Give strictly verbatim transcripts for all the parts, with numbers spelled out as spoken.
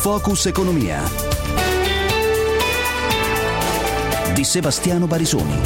Focus Economia di Sebastiano Barisoni.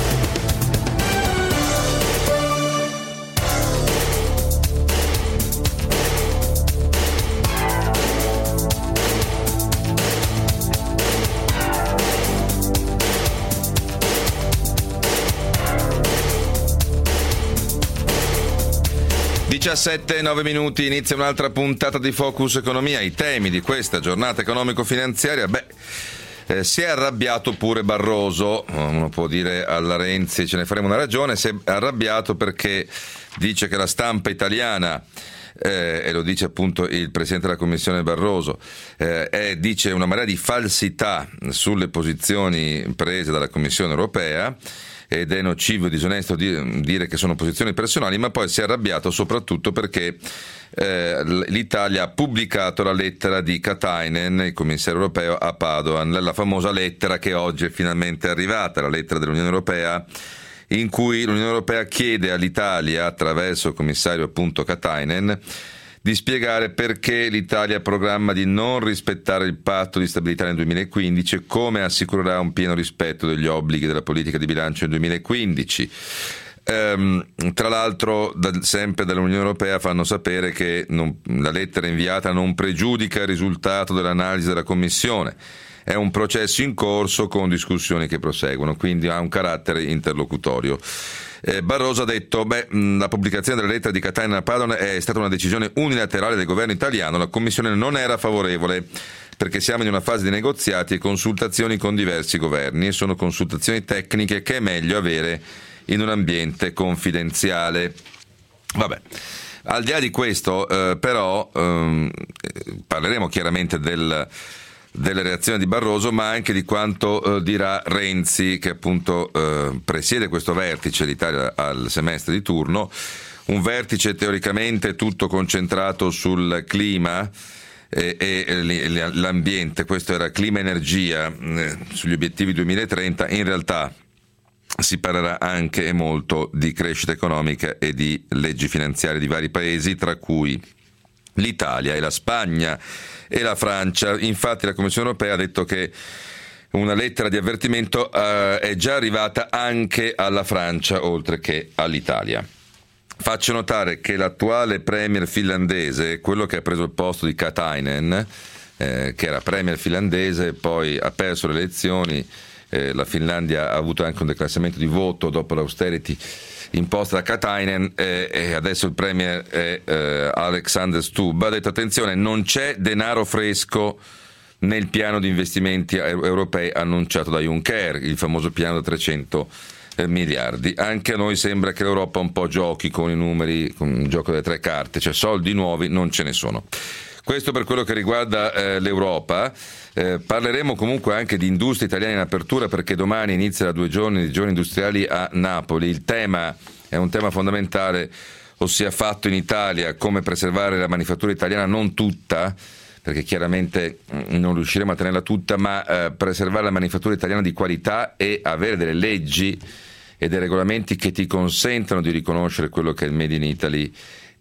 diciassette e nove minuti, inizia un'altra puntata di Focus Economia. I temi di questa giornata economico-finanziaria, beh, eh, si è arrabbiato pure Barroso, uno può dire alla Renzi ce ne faremo una ragione, si è arrabbiato perché dice che la stampa italiana, eh, e lo dice appunto il Presidente della Commissione Barroso, eh, è, dice una marea di falsità sulle posizioni prese dalla Commissione Europea, ed è nocivo e disonesto dire che sono posizioni personali, ma poi si è arrabbiato soprattutto perché eh, l'Italia ha pubblicato la lettera di Katainen, il commissario europeo, a Padoan, la famosa lettera che oggi è finalmente arrivata, la lettera dell'Unione Europea, in cui l'Unione Europea chiede all'Italia, attraverso il commissario appunto Katainen, di spiegare perché l'Italia programma di non rispettare il patto di stabilità nel duemilaquindici e come assicurerà un pieno rispetto degli obblighi della politica di bilancio nel duemilaquindici. Ehm, tra l'altro, da, sempre dall'Unione Europea fanno sapere che non, la lettera inviata non pregiudica il risultato dell'analisi della Commissione. È un processo in corso con discussioni che proseguono, quindi ha un carattere interlocutorio. Eh, Barroso ha detto, beh, la pubblicazione della lettera di Katainen a Padoan è stata una decisione unilaterale del governo italiano, la Commissione non era favorevole perché siamo in una fase di negoziati e consultazioni con diversi governi e sono consultazioni tecniche che è meglio avere in un ambiente confidenziale. Vabbè, al di là di questo eh, però ehm, parleremo chiaramente del delle reazioni di Barroso, ma anche di quanto eh, dirà Renzi, che appunto eh, presiede questo vertice, l'Italia al semestre di turno, un vertice teoricamente tutto concentrato sul clima e, e l'ambiente, questo era clima-energia, eh, sugli obiettivi duemilatrenta, in realtà si parlerà anche e molto di crescita economica e di leggi finanziarie di vari paesi, tra cui l'Italia e la Spagna e la Francia. Infatti la Commissione Europea ha detto che una lettera di avvertimento uh, è già arrivata anche alla Francia oltre che all'Italia. Faccio notare che l'attuale premier finlandese, quello che ha preso il posto di Katainen, eh, che era premier finlandese, poi ha perso le elezioni, eh, la Finlandia ha avuto anche un declassamento di voto dopo l'austerity imposta da Katainen, eh, e adesso il premier è eh, Alexander Stubb, ha detto attenzione, non c'è denaro fresco nel piano di investimenti europei annunciato da Juncker, il famoso piano da trecento eh, miliardi. Anche a noi sembra che l'Europa un po' giochi con i numeri, con il gioco delle tre carte, cioè soldi nuovi non ce ne sono. Questo per quello che riguarda eh, l'Europa. Eh, parleremo comunque anche di industria italiana in apertura, perché domani inizia da due giorni di giorni industriali a Napoli. Il tema è un tema fondamentale, ossia fatto in Italia, come preservare la manifattura italiana, non tutta, perché chiaramente non riusciremo a tenerla tutta, ma eh, preservare la manifattura italiana di qualità e avere delle leggi e dei regolamenti che ti consentano di riconoscere quello che è il Made in Italy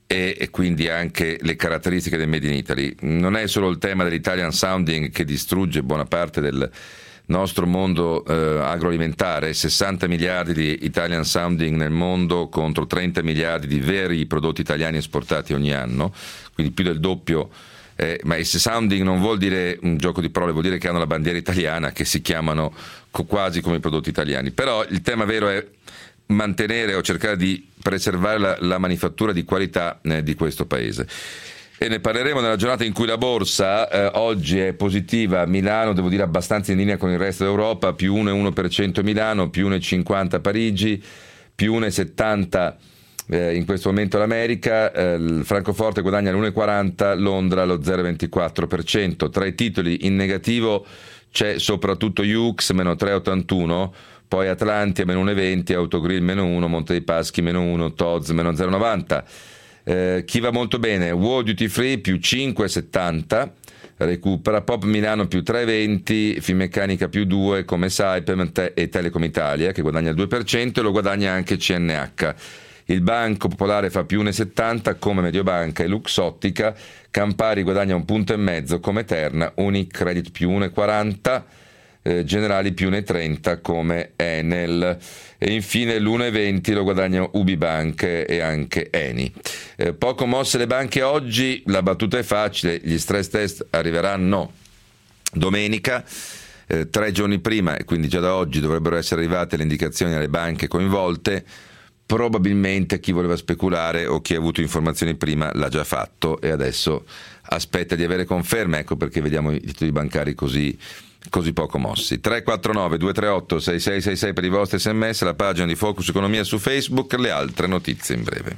e quindi anche le caratteristiche del Made in Italy. Non è solo il tema dell'Italian Sounding che distrugge buona parte del nostro mondo eh, agroalimentare, sessanta miliardi di Italian Sounding nel mondo contro trenta miliardi di veri prodotti italiani esportati ogni anno, quindi più del doppio. Eh, ma il sounding non vuol dire un gioco di parole, vuol dire che hanno la bandiera italiana, che si chiamano co- quasi come i prodotti italiani. Però il tema vero è mantenere o cercare di preservare la, la manifattura di qualità eh, di questo paese. E ne parleremo nella giornata in cui la borsa eh, oggi è positiva a Milano, devo dire abbastanza in linea con il resto d'Europa, più uno virgola uno per cento Milano, più uno virgola cinquanta Parigi, più uno virgola settanta eh, in questo momento l'America, eh, il Francoforte guadagna l'uno virgola quaranta, Londra lo zero virgola ventiquattro per cento. Tra i titoli in negativo c'è soprattutto U X meno tre virgola ottantuno, poi Atlantia meno uno virgola venti, Autogrill meno uno, Monte dei Paschi meno uno, T O Z meno zero virgola novanta. Eh, chi va molto bene, World Duty Free più cinque virgola settanta, recupera, Pop Milano più tre virgola venti, Finmeccanica più due come Saipem e Telecom Italia che guadagna il due per cento, e lo guadagna anche C N H. il Banco Popolare fa più uno virgola settanta come Mediobanca e Luxottica, Campari guadagna un punto e mezzo come Terna, Unicredit più uno virgola quaranta, eh, Generali più uno virgola trenta come Enel, e infine l'uno virgola venti lo guadagnano Ubibank e anche Eni. Eh, poco mosse le banche oggi, la battuta è facile, gli stress test arriveranno domenica. Eh, tre giorni prima, e quindi già da oggi dovrebbero essere arrivate le indicazioni alle banche coinvolte. Probabilmente chi voleva speculare o chi ha avuto informazioni prima l'ha già fatto e adesso aspetta di avere conferme, ecco perché vediamo i titoli bancari così, così poco mossi. Tre quattro nove due tre otto sei sei sei sei per i vostri sms, la pagina di Focus Economia su Facebook, le altre notizie in breve.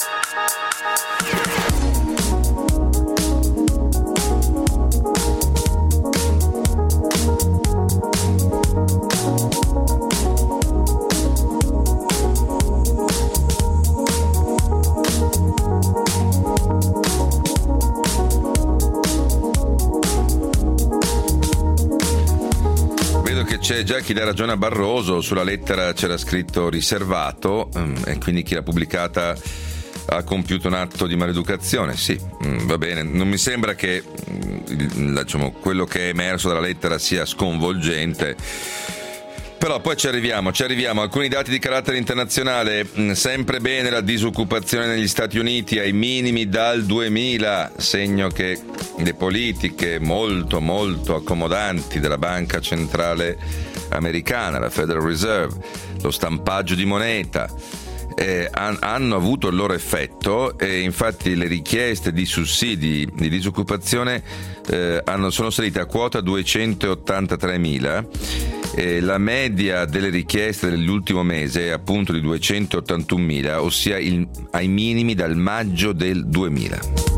C'è già chi dà ragione a Barroso, sulla lettera c'era scritto riservato e quindi chi l'ha pubblicata ha compiuto un atto di maleducazione. Sì, va bene, non mi sembra che diciamo, quello che è emerso dalla lettera sia sconvolgente, però poi ci arriviamo, ci arriviamo. Alcuni dati di carattere internazionale, sempre bene la disoccupazione negli Stati Uniti ai minimi dal duemila, segno che le politiche molto molto accomodanti della banca centrale americana, la Federal Reserve, lo stampaggio di moneta, eh, han, hanno avuto il loro effetto e infatti le richieste di sussidi di disoccupazione eh, hanno, sono salite a quota duecentottantatremila. E la media delle richieste dell'ultimo mese è appunto di duecentottantunomila, ossia il, ai minimi dal maggio del duemila.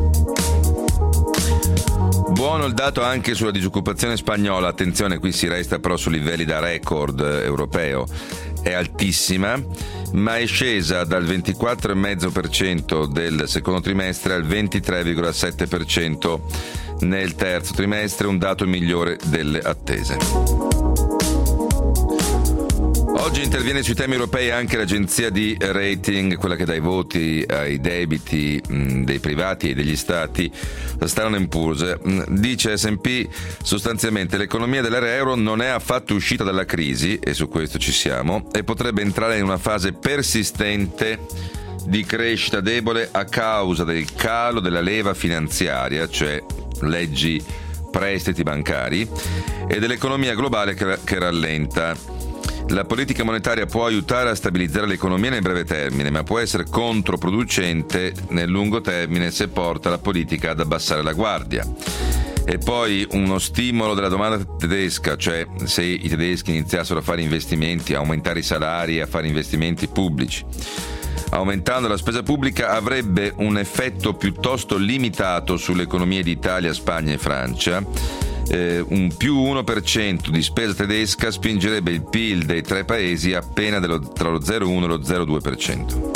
Buono il dato anche sulla disoccupazione spagnola, attenzione, qui si resta però su livelli da record europeo, è altissima, ma è scesa dal ventiquattro virgola cinque per cento del secondo trimestre al ventitré virgola sette per cento nel terzo trimestre, un dato migliore delle attese. Oggi interviene sui temi europei anche l'agenzia di rating, quella che dà i voti ai debiti mh, dei privati e degli stati, la Standard and Poor's. Dice S and P sostanzialmente l'economia dell'area euro non è affatto uscita dalla crisi, e su questo ci siamo, e potrebbe entrare in una fase persistente di crescita debole a causa del calo della leva finanziaria, cioè leggi prestiti bancari, e dell'economia globale che, che rallenta. La politica monetaria può aiutare a stabilizzare l'economia nel breve termine, ma può essere controproducente nel lungo termine se porta la politica ad abbassare la guardia. E poi uno stimolo della domanda tedesca, cioè se i tedeschi iniziassero a fare investimenti, a aumentare i salari e a fare investimenti pubblici. Aumentando la spesa pubblica avrebbe un effetto piuttosto limitato sulle economie di Italia, Spagna e Francia. Eh, un più uno per cento di spesa tedesca spingerebbe il P I L dei tre paesi appena dello, tra lo zero virgola uno e lo zero virgola due per cento.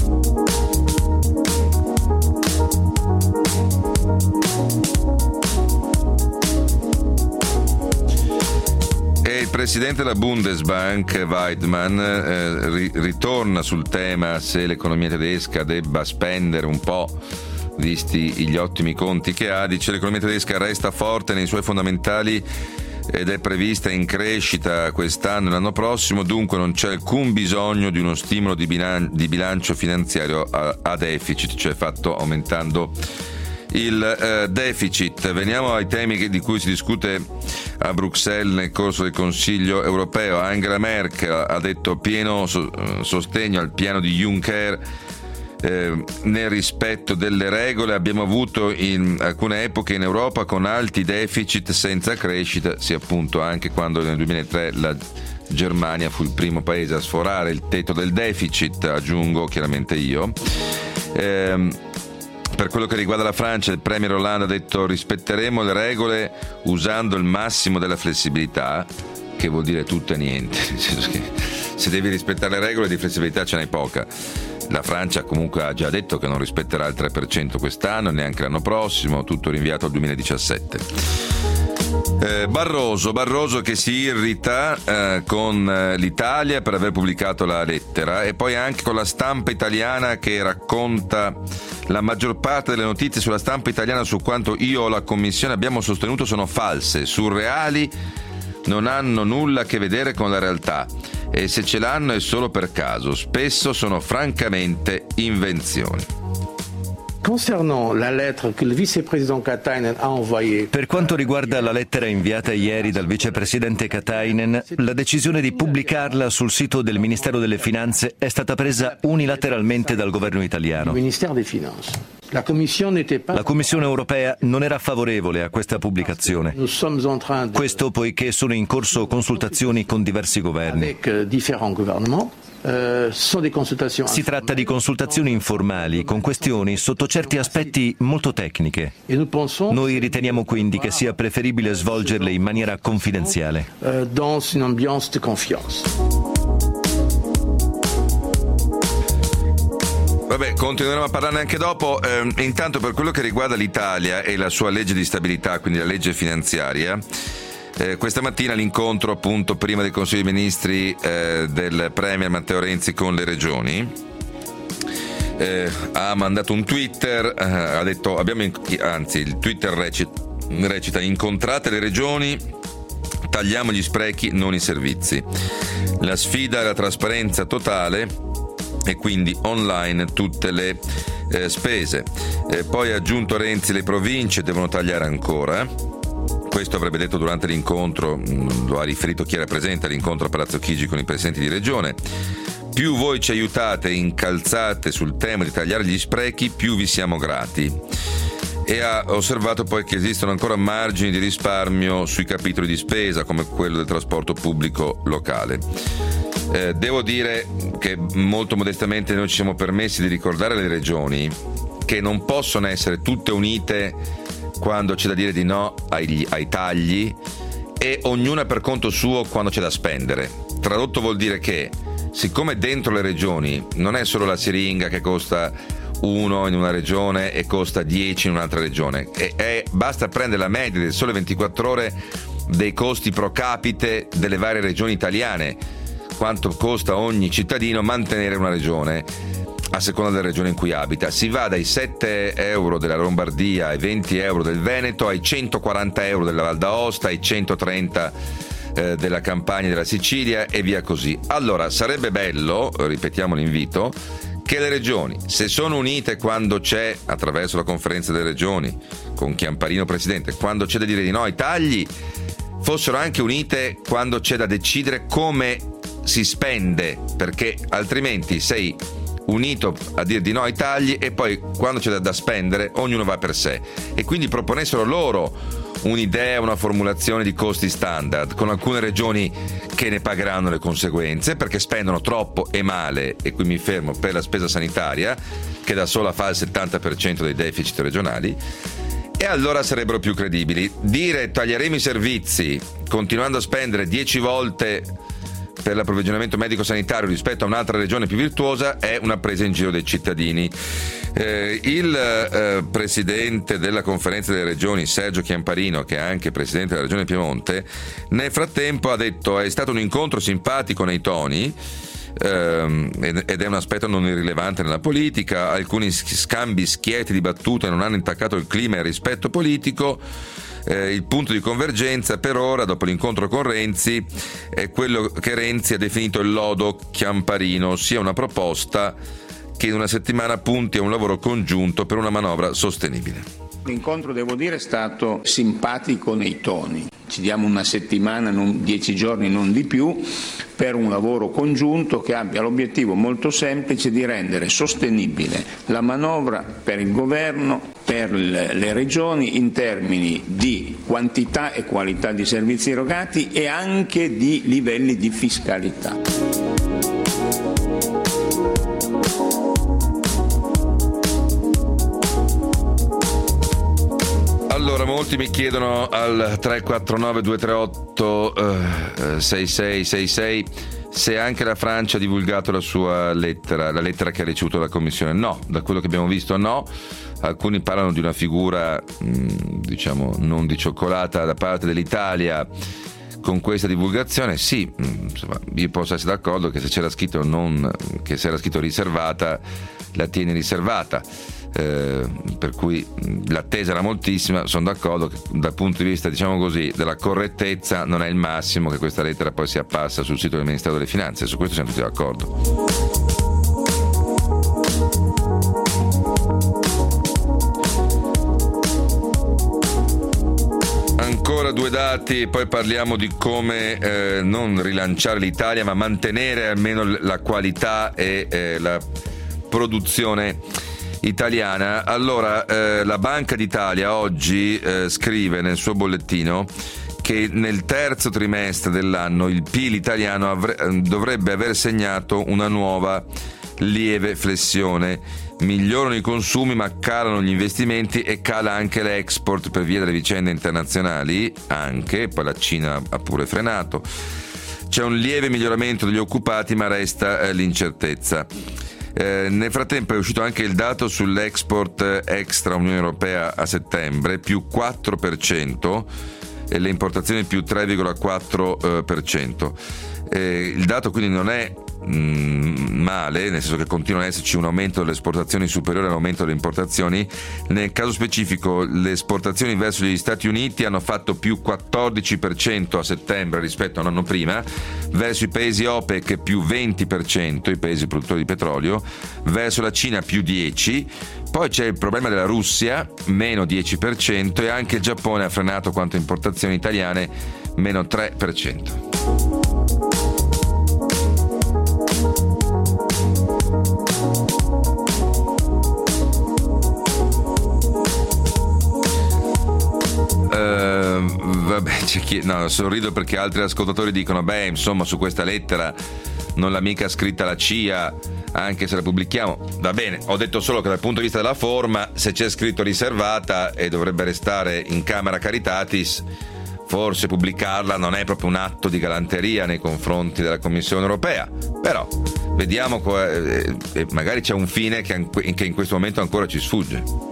E il presidente della Bundesbank, Weidmann, eh, ri- ritorna sul tema se l'economia tedesca debba spendere un po', visti gli ottimi conti che ha. Dice l'economia tedesca resta forte nei suoi fondamentali ed è prevista in crescita quest'anno e l'anno prossimo, dunque non c'è alcun bisogno di uno stimolo di, bilan- di bilancio finanziario a-, a deficit, cioè fatto aumentando il eh, deficit. Veniamo ai temi che, di cui si discute a Bruxelles nel corso del Consiglio europeo. Angela Merkel ha detto pieno so- sostegno al piano di Juncker Eh, nel rispetto delle regole. Abbiamo avuto in alcune epoche in Europa con alti deficit senza crescita, sì appunto anche quando nel duemilatré la Germania fu il primo paese a sforare il tetto del deficit, aggiungo chiaramente io. Eh, per quello che riguarda la Francia, il premier Hollande ha detto rispetteremo le regole usando il massimo della flessibilità, che vuol dire tutto e niente, nel senso che se devi rispettare le regole di flessibilità ce n'hai poca. La Francia comunque ha già detto che non rispetterà il tre per cento quest'anno, neanche l'anno prossimo, tutto rinviato al duemiladiciassette. Eh, Barroso, Barroso che si irrita eh, con eh, l'Italia per aver pubblicato la lettera e poi anche con la stampa italiana che racconta la maggior parte delle notizie sulla stampa italiana su quanto io o la Commissione abbiamo sostenuto sono false, surreali, non hanno nulla a che vedere con la realtà e se ce l'hanno è solo per caso, spesso sono francamente invenzioni. Concernant la lettre che il vicepresidente Katainen ha envoyée. Per quanto riguarda la lettera inviata ieri dal vicepresidente Katainen, la decisione di pubblicarla sul sito del Ministero delle Finanze è stata presa unilateralmente dal governo italiano. Ministero delle Finanze. La Commissione La Commissione europea non era favorevole a questa pubblicazione. Questo poiché sono in corso consultazioni con diversi governi. Si tratta di consultazioni informali con questioni sotto certi aspetti molto tecniche. Noi riteniamo quindi che sia preferibile svolgerle in maniera confidenziale. Dans une ambiance de confiance. Vabbè, continueremo a parlarne anche dopo. Eh, intanto per quello che riguarda l'Italia e la sua legge di stabilità, quindi la legge finanziaria, eh, questa mattina l'incontro appunto prima del Consiglio dei Ministri eh, del Premier Matteo Renzi con le regioni, eh, ha mandato un Twitter, eh, ha detto, abbiamo in- anzi il Twitter recita, recita incontrate le regioni, tagliamo gli sprechi, non i servizi. La sfida è la trasparenza totale e quindi online tutte le eh, spese. Eh, poi ha aggiunto Renzi, le province devono tagliare ancora. Questo avrebbe detto durante l'incontro, mh, lo ha riferito chi era presente all'incontro a Palazzo Chigi con i presidenti di regione. Più voi ci aiutate, incalzate sul tema di tagliare gli sprechi, più vi siamo grati. E ha osservato poi che esistono ancora margini di risparmio sui capitoli di spesa come quello del trasporto pubblico locale. Eh, devo dire che molto modestamente noi ci siamo permessi di ricordare alle regioni che non possono essere tutte unite quando c'è da dire di no ai, ai tagli e ognuna per conto suo quando c'è da spendere. Tradotto vuol dire che siccome dentro le regioni non è solo la siringa che costa uno in una regione e costa dieci in un'altra regione, e, e basta prendere la media del Sole ventiquattro Ore dei costi pro capite delle varie regioni italiane, quanto costa ogni cittadino mantenere una regione a seconda della regione in cui abita. Si va dai sette euro della Lombardia ai venti euro del Veneto, ai centoquaranta euro della Val d'Aosta, ai centotrenta eh, della Campania e della Sicilia e via così. Allora sarebbe bello, ripetiamo l'invito, che le regioni, se sono unite quando c'è, attraverso la conferenza delle regioni, con Chiamparino presidente, quando c'è da dire di no ai tagli, fossero anche unite quando c'è da decidere come si spende, perché altrimenti sei unito a dire di no ai tagli e poi quando c'è da spendere ognuno va per sé, e quindi proponessero loro un'idea, una formulazione di costi standard con alcune regioni che ne pagheranno le conseguenze perché spendono troppo e male, e qui mi fermo, per la spesa sanitaria che da sola fa il settanta per cento dei deficit regionali, e allora sarebbero più credibili. Dire taglieremo i servizi continuando a spendere dieci volte per l'approvvigionamento medico sanitario rispetto a un'altra regione più virtuosa è una presa in giro dei cittadini. Eh, il eh, presidente della conferenza delle regioni, Sergio Chiamparino, che è anche presidente della regione Piemonte, nel frattempo ha detto è stato un incontro simpatico nei toni, ehm, ed è un aspetto non irrilevante nella politica, alcuni scambi schieti di battute non hanno intaccato il clima e il rispetto politico. Eh, il punto di convergenza per ora, dopo l'incontro con Renzi, è quello che Renzi ha definito il lodo Chiamparino, ossia una proposta che in una settimana punti a un lavoro congiunto per una manovra sostenibile. L'incontro, devo dire, è stato simpatico nei toni. Ci diamo una settimana, non dieci giorni, non di più, per un lavoro congiunto che abbia l'obiettivo molto semplice di rendere sostenibile la manovra per il governo, per le regioni, in termini di quantità e qualità di servizi erogati e anche di livelli di fiscalità. Allora, molti mi chiedono al tre quattro nove due tre otto sei sei sei sei se anche la Francia ha divulgato la sua lettera, la lettera che ha ricevuto dalla Commissione. No, da quello che abbiamo visto no. Alcuni parlano di una figura mh, diciamo non di cioccolata da parte dell'Italia con questa divulgazione. Sì, mh, insomma, io posso essere d'accordo che se c'era scritto non, che se era scritto riservata, la tieni riservata. Eh, per cui l'attesa era moltissima. Sono d'accordo che dal punto di vista, diciamo così, della correttezza non è il massimo che questa lettera poi sia apparsa sul sito del Ministero delle Finanze. Su questo siamo tutti d'accordo. Ancora due dati, poi parliamo di come eh, non rilanciare l'Italia ma mantenere almeno la qualità e eh, la produzione italiana. Allora, eh, la Banca d'Italia oggi eh, scrive nel suo bollettino che nel terzo trimestre dell'anno il P I L italiano avre- dovrebbe aver segnato una nuova lieve flessione. Migliorano i consumi ma calano gli investimenti e cala anche l'export per via delle vicende internazionali, anche, poi la Cina ha pure frenato. C'è un lieve miglioramento degli occupati ma resta eh, l'incertezza. Eh, nel frattempo è uscito anche il dato sull'export extra Unione Europea a settembre, più quattro per cento, e le importazioni più tre virgola quattro per cento. Eh, il dato quindi non è mh, male, nel senso che continua ad esserci un aumento delle esportazioni superiore all'aumento delle importazioni. Nel caso specifico le esportazioni verso gli Stati Uniti hanno fatto più quattordici per cento a settembre rispetto a un anno prima, verso i paesi OPEC più venti per cento, i paesi produttori di petrolio, verso la Cina più dieci per cento. Poi c'è il problema della Russia, meno dieci per cento, e anche il Giappone ha frenato quanto importazioni italiane, meno tre per cento. Uh, vabbè, c'è chi... no, sorrido perché altri ascoltatori dicono beh, insomma, su questa lettera non l'ha mica scritta la C I A, anche se la pubblichiamo. Va bene, ho detto solo che dal punto di vista della forma, se c'è scritto riservata e dovrebbe restare in Camera Caritatis, forse pubblicarla non è proprio un atto di galanteria nei confronti della Commissione Europea. Però vediamo, eh, eh, magari c'è un fine che, che in questo momento ancora ci sfugge.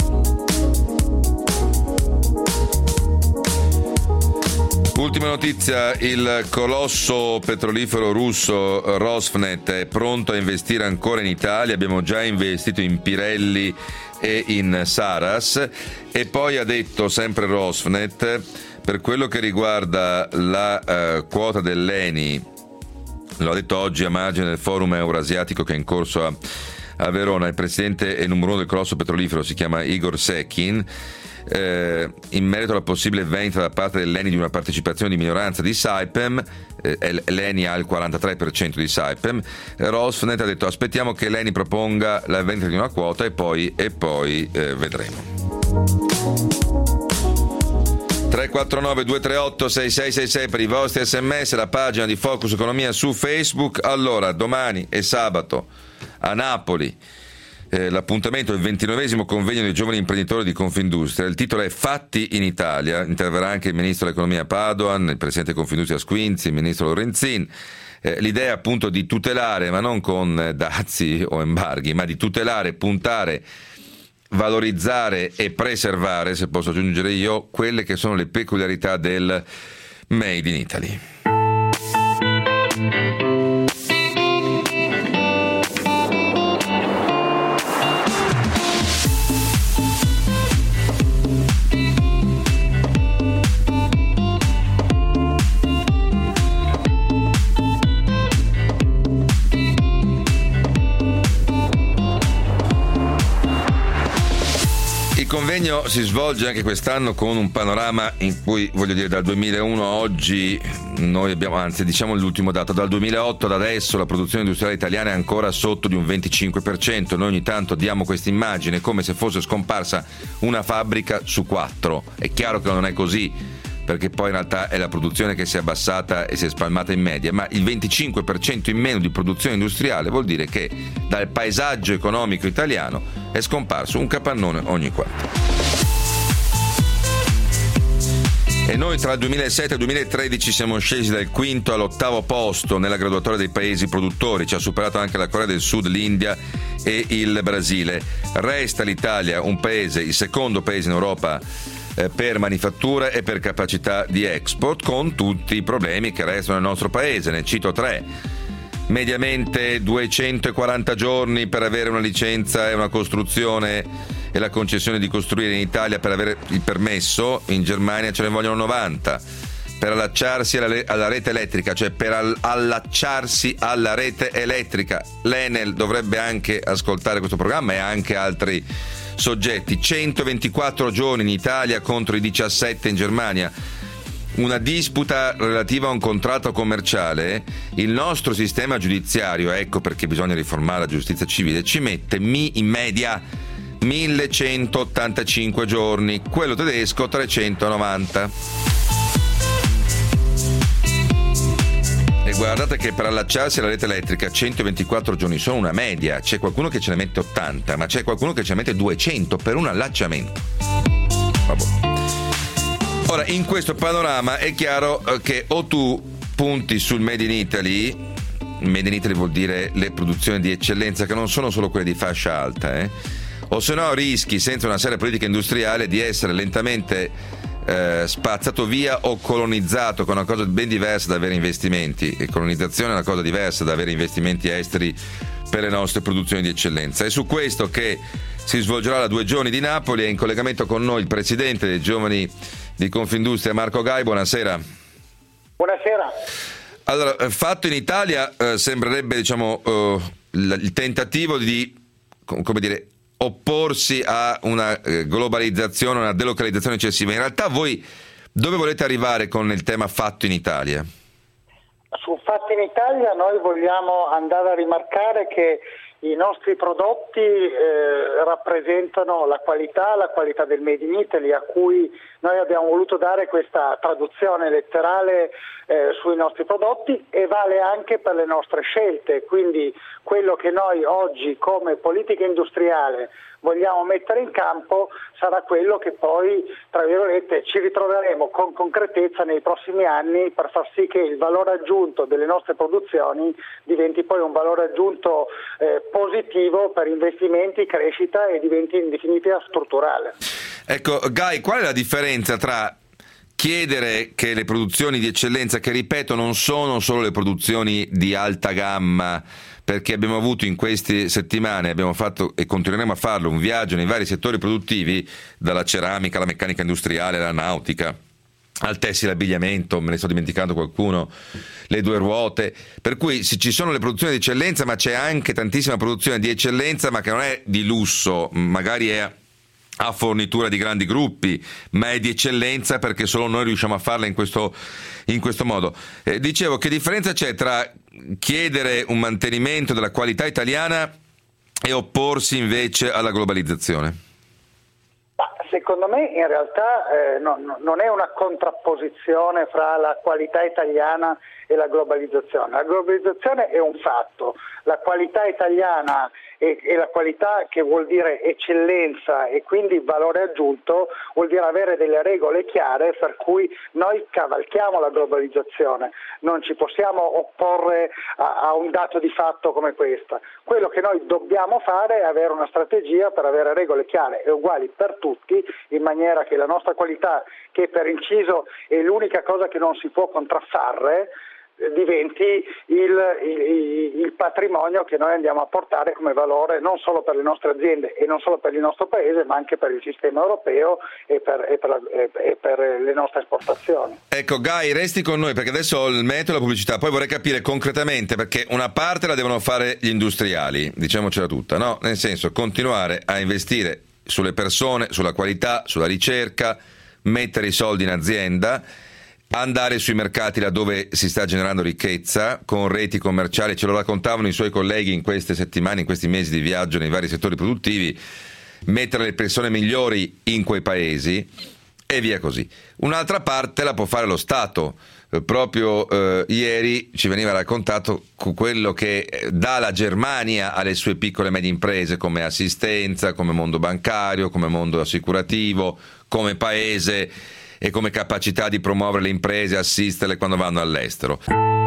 Ultima notizia, il colosso petrolifero russo Rosneft è pronto a investire ancora in Italia. Abbiamo già investito in Pirelli e in Saras. E poi ha detto sempre Rosneft, per quello che riguarda la uh, quota dell'Eni, l'ho detto oggi a margine del forum eurasiatico che è in corso a, a Verona, il presidente e numero uno del colosso petrolifero si chiama Igor Sekin. Eh, in merito alla possibile vendita da parte dell'Eni di una partecipazione di minoranza di Saipem, eh, l'Eni ha il quarantatré per cento di Saipem, Rosneft ha detto aspettiamo che l'Eni proponga la vendita di una quota e poi, e poi eh, vedremo. tre quattro nove due tre otto sei sei sei sei per i vostri sms, la pagina di Focus Economia su Facebook. Allora, domani è sabato a Napoli Eh, l'appuntamento è il ventinovesimo convegno dei giovani imprenditori di Confindustria. Il titolo è Fatti in Italia. Interverrà anche il ministro dell'economia Padoan, il presidente di Confindustria Squinzi, il ministro Lorenzin. Eh, l'idea appunto di tutelare, ma non con dazi o embarghi, ma di tutelare, puntare, valorizzare e preservare, se posso aggiungere io, quelle che sono le peculiarità del Made in Italy. Il convegno si svolge anche quest'anno con un panorama in cui, voglio dire, dal duemilauno a oggi noi abbiamo, anzi diciamo l'ultimo dato, dal duemilaotto ad adesso la produzione industriale italiana è ancora sotto di un venticinque per cento. Noi ogni tanto diamo questa immagine come se fosse scomparsa una fabbrica su quattro. È chiaro che non è così, perché poi in realtà è la produzione che si è abbassata e si è spalmata in media, ma il venticinque per cento in meno di produzione industriale vuol dire che dal paesaggio economico italiano è scomparso un capannone ogni quattro. E noi tra il duemilasette e il duemilatredici siamo scesi dal quinto all'ottavo posto nella graduatoria dei paesi produttori, ci ha superato anche la Corea del Sud, l'India e il Brasile. Resta l'Italia un paese, il secondo paese in Europa eh, per manifatture e per capacità di export, con tutti i problemi che restano nel nostro paese. Ne cito tre: mediamente duecentoquaranta giorni per avere una licenza e una costruzione e la concessione di costruire in Italia per avere il permesso, in Germania ce ne vogliono novanta. Per allacciarsi alla, alla rete elettrica, cioè per all- allacciarsi alla rete elettrica, l'Enel dovrebbe anche ascoltare questo programma e anche altri soggetti. centoventiquattro giorni in Italia contro i diciassette in Germania. Una disputa relativa a un contratto commerciale, il nostro sistema giudiziario, ecco perché bisogna riformare la giustizia civile, ci mette mi, in media millecentottantacinque giorni, quello tedesco trecentonovanta. E guardate che per allacciarsi alla rete elettrica centoventiquattro giorni sono una media, c'è qualcuno che ce ne mette ottanta, ma c'è qualcuno che ce ne mette duecento per un allacciamento. Vabbè. Ora, in questo panorama è chiaro che o tu punti sul Made in Italy, Made in Italy vuol dire le produzioni di eccellenza che non sono solo quelle di fascia alta, eh? o se no rischi, senza una seria politica industriale, di essere lentamente eh, spazzato via o colonizzato, che è una cosa ben diversa da avere investimenti. E colonizzazione è una cosa diversa da avere investimenti esteri per le nostre produzioni di eccellenza. È su questo che si svolgerà la Due Giorni di Napoli. È in collegamento con noi il presidente dei giovani di Confindustria, Marco Gai. Buonasera. Buonasera. Allora, fatto in Italia eh, sembrerebbe, diciamo, eh, il tentativo di, come dire, opporsi a una globalizzazione, una delocalizzazione eccessiva. In realtà voi dove volete arrivare con il tema fatto in Italia? Su Fatto in Italia noi vogliamo andare a rimarcare che i nostri prodotti eh, rappresentano la qualità, la qualità del Made in Italy, a cui noi abbiamo voluto dare questa traduzione letterale eh, sui nostri prodotti, e vale anche per le nostre scelte. Quindi quello che noi oggi come politica industriale vogliamo mettere in campo sarà quello che poi, tra virgolette, ci ritroveremo con concretezza nei prossimi anni per far sì che il valore aggiunto delle nostre produzioni diventi poi un valore aggiunto eh, positivo per investimenti, crescita, e diventi in definitiva strutturale. Ecco, Gai, qual è la differenza tra chiedere che le produzioni di eccellenza, che ripeto non sono solo le produzioni di alta gamma, perché abbiamo avuto in queste settimane, abbiamo fatto e continueremo a farlo, un viaggio nei vari settori produttivi, dalla ceramica alla meccanica industriale, alla nautica, al tessile, abbigliamento, me ne sto dimenticando qualcuno, le due ruote, per cui ci sono le produzioni di eccellenza, ma c'è anche tantissima produzione di eccellenza, ma che non è di lusso, magari è a fornitura di grandi gruppi, ma è di eccellenza perché solo noi riusciamo a farla in questo, in questo modo. Eh, dicevo, che differenza c'è tra chiedere un mantenimento della qualità italiana e opporsi invece alla globalizzazione? Ma secondo me in realtà eh, no, no, non è una contrapposizione fra la qualità italiana e la globalizzazione. La globalizzazione è un fatto, la qualità italiana e, e la qualità, che vuol dire eccellenza e quindi valore aggiunto, vuol dire avere delle regole chiare per cui noi cavalchiamo la globalizzazione, non ci possiamo opporre a, a un dato di fatto come questa. Quello che noi dobbiamo fare è avere una strategia per avere regole chiare e uguali per tutti, in maniera che la nostra qualità, che per inciso è l'unica cosa che non si può contraffare, diventi il, il, il patrimonio che noi andiamo a portare come valore non solo per le nostre aziende e non solo per il nostro paese, ma anche per il sistema europeo e per, e per, e per le nostre esportazioni. Ecco, Gai, resti con noi perché adesso ho il metodo e la pubblicità, poi vorrei capire concretamente, perché una parte la devono fare gli industriali, diciamocela tutta, no? Nel senso, continuare a investire sulle persone, sulla qualità, sulla ricerca, mettere i soldi in azienda, andare sui mercati laddove si sta generando ricchezza con reti commerciali. Ce lo raccontavano i suoi colleghi in queste settimane, in questi mesi di viaggio nei vari settori produttivi, mettere le persone migliori in quei paesi e via così. Un'altra parte la può fare lo Stato. Eh, proprio eh, ieri ci veniva raccontato quello che dà la Germania alle sue piccole e medie imprese come assistenza, come mondo bancario, come mondo assicurativo, come paese. e come capacità di promuovere le imprese e assisterle quando vanno all'estero.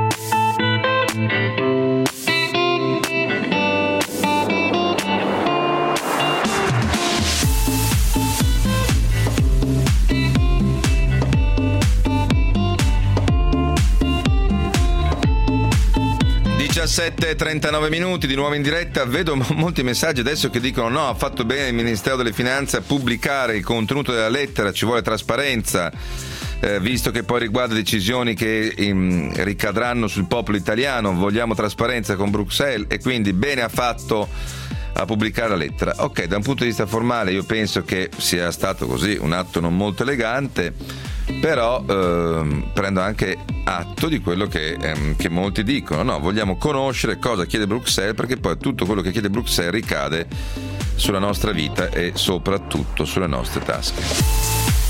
diciassette e trentanove minuti, di nuovo in diretta. Vedo molti messaggi adesso che dicono no, ha fatto bene il Ministero delle Finanze a pubblicare il contenuto della lettera, ci vuole trasparenza, eh, visto che poi riguarda decisioni che um, ricadranno sul popolo italiano, vogliamo trasparenza con Bruxelles, e quindi bene ha fatto a pubblicare la lettera. Ok, da un punto di vista formale io penso che sia stato così un atto non molto elegante, però ehm, prendo anche atto di quello che, ehm, che molti dicono. No, vogliamo conoscere cosa chiede Bruxelles, perché poi tutto quello che chiede Bruxelles ricade sulla nostra vita e soprattutto sulle nostre tasche.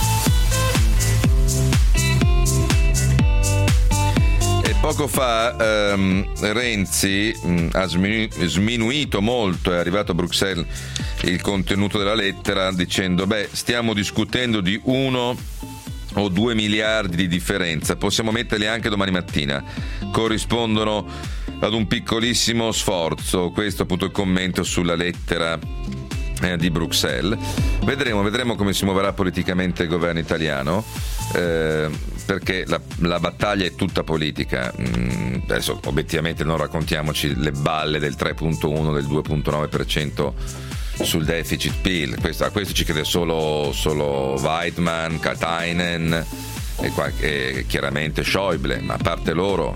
Poco fa ehm, Renzi mh, ha sminu- sminuito molto, è arrivato a Bruxelles il contenuto della lettera dicendo beh, stiamo discutendo di uno o due miliardi di differenza, possiamo metterli anche domani mattina, corrispondono ad un piccolissimo sforzo. Questo appunto il commento sulla lettera eh, di Bruxelles. Vedremo, vedremo come si muoverà politicamente il governo italiano, eh, perché la, la battaglia è tutta politica. Mm, adesso obiettivamente non raccontiamoci le balle del tre virgola uno, del due virgola nove per cento sul deficit P I L. Questo, a questo ci crede solo, solo Weidmann, Katainen e, qua, e chiaramente Schäuble, ma a parte loro.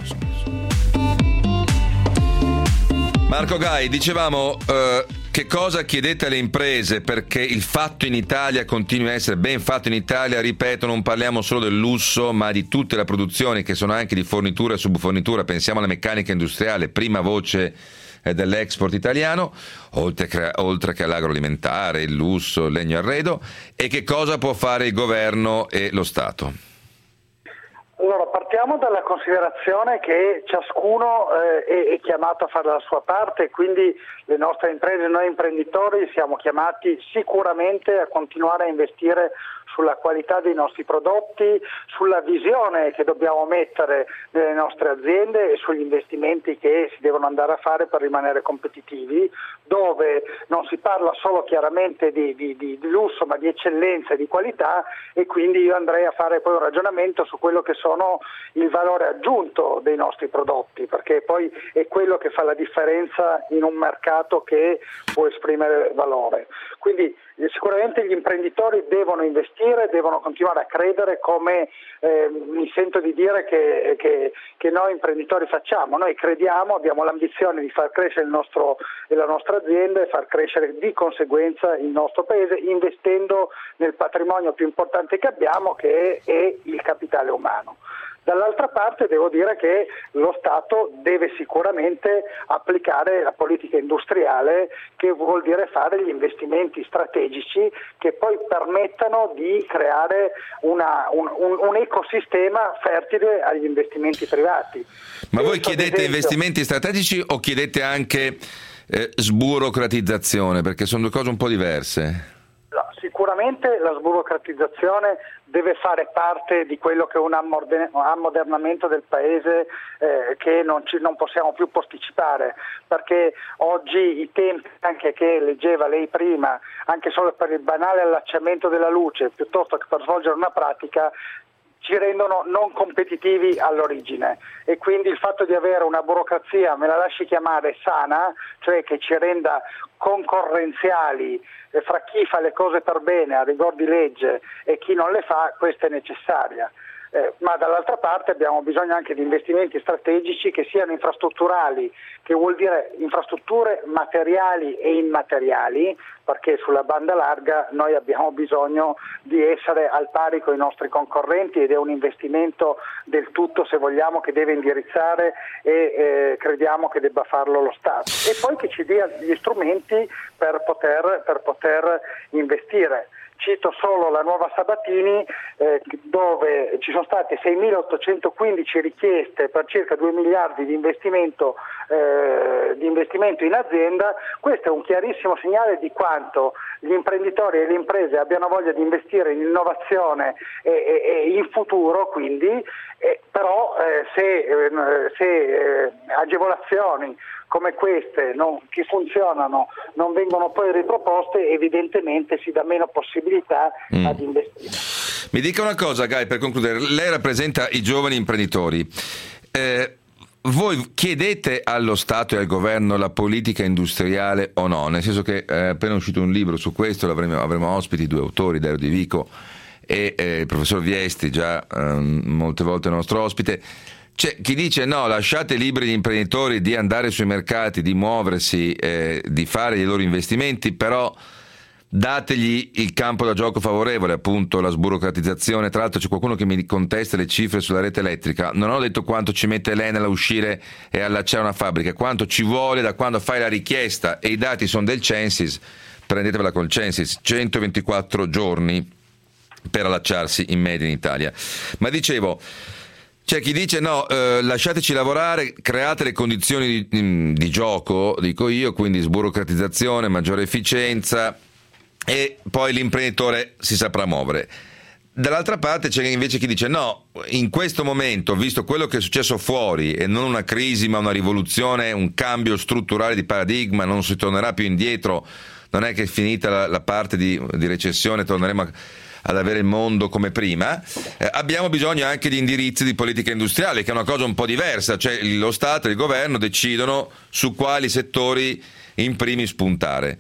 Marco Gai, dicevamo eh, che cosa chiedete alle imprese perché il fatto in Italia continui a essere ben fatto in Italia. Ripeto, non parliamo solo del lusso ma di tutte le produzioni che sono anche di fornitura e subfornitura. Pensiamo alla meccanica industriale, prima voce dell'export italiano, oltre che, oltre che all'agroalimentare, il lusso, il legno arredo. E che cosa può fare il governo e lo Stato? Allora, partiamo dalla considerazione che ciascuno eh, è, è chiamato a fare la sua parte, quindi le nostre imprese, noi imprenditori siamo chiamati sicuramente a continuare a investire sulla qualità dei nostri prodotti, sulla visione che dobbiamo mettere nelle nostre aziende e sugli investimenti che si devono andare a fare per rimanere competitivi, dove non si parla solo chiaramente di, di, di lusso ma di eccellenza e di qualità, e quindi io andrei a fare poi un ragionamento su quello che sono il valore aggiunto dei nostri prodotti, perché poi è quello che fa la differenza in un mercato che può esprimere valore. Quindi sicuramente gli imprenditori devono investire, devono continuare a credere, come eh, mi sento di dire che, che, che noi imprenditori facciamo. Noi crediamo, abbiamo l'ambizione di far crescere il nostro, la nostra azienda e far crescere di conseguenza il nostro paese, investendo nel patrimonio più importante che abbiamo, che è, è il capitale umano. Dall'altra parte devo dire che lo Stato deve sicuramente applicare la politica industriale, che vuol dire fare gli investimenti strategici che poi permettano di creare una, un, un, un ecosistema fertile agli investimenti privati. Ma voi chiedete esempio, investimenti strategici o chiedete anche eh, sburocratizzazione? Perché sono due cose un po' diverse. No, sicuramente la sburocratizzazione deve fare parte di quello che è un ammodernamento del paese eh, che non, ci, non possiamo più posticipare, perché oggi i tempi, anche che leggeva lei prima, anche solo per il banale allacciamento della luce piuttosto che per svolgere una pratica, ci rendono non competitivi all'origine, e quindi il fatto di avere una burocrazia, me la lasci chiamare sana, cioè che ci renda concorrenziali fra chi fa le cose per bene a rigor di legge e chi non le fa, questa è necessaria. Eh, ma dall'altra parte abbiamo bisogno anche di investimenti strategici che siano infrastrutturali, che vuol dire infrastrutture materiali e immateriali, perché sulla banda larga noi abbiamo bisogno di essere al pari con i nostri concorrenti, ed è un investimento del tutto, se vogliamo, che deve indirizzare e eh, crediamo che debba farlo lo Stato, e poi che ci dia gli strumenti per poter, per poter investire. Cito solo la Nuova Sabatini, eh, dove ci sono state seimilaottocentoquindici richieste per circa due miliardi di investimento, eh, di investimento in azienda. Questo è un chiarissimo segnale di quanto gli imprenditori e le imprese abbiano voglia di investire in innovazione e, e, e in futuro, quindi, eh, però eh, se, eh, se eh, agevolazioni come queste non, che funzionano non vengono poi riproposte, evidentemente si dà meno possibilità mm. ad investire. Mi dica una cosa, Guy, per concludere, lei rappresenta i giovani imprenditori. Eh, voi chiedete allo Stato e al governo la politica industriale o no? Nel senso che è appena uscito un libro su questo, avremo, avremo ospiti due autori, Dario Di Vico e eh, il professor Viesti, già eh, molte volte nostro ospite. C'è chi dice no, lasciate liberi gli imprenditori di andare sui mercati, di muoversi, eh, di fare i loro investimenti, però dategli il campo da gioco favorevole, appunto la sburocratizzazione. Tra l'altro c'è qualcuno che mi contesta le cifre sulla rete elettrica. Non ho detto quanto ci mette l'Enel a uscire e allacciare una fabbrica, quanto ci vuole da quando fai la richiesta, e i dati sono del Censis, prendetevela col Censis, centoventiquattro giorni per allacciarsi in media in Italia. Ma dicevo, c'è chi dice no, eh, lasciateci lavorare, create le condizioni di, di gioco, dico io, quindi sburocratizzazione, maggiore efficienza, e poi l'imprenditore si saprà muovere. Dall'altra parte c'è invece chi dice no, in questo momento, visto quello che è successo fuori, e non una crisi ma una rivoluzione, un cambio strutturale di paradigma, non si tornerà più indietro, non è che è finita la, la parte di, di recessione, torneremo a ad avere il mondo come prima, eh, abbiamo bisogno anche di indirizzi di politica industriale, che è una cosa un po' diversa, cioè lo Stato e il governo decidono su quali settori in primis puntare.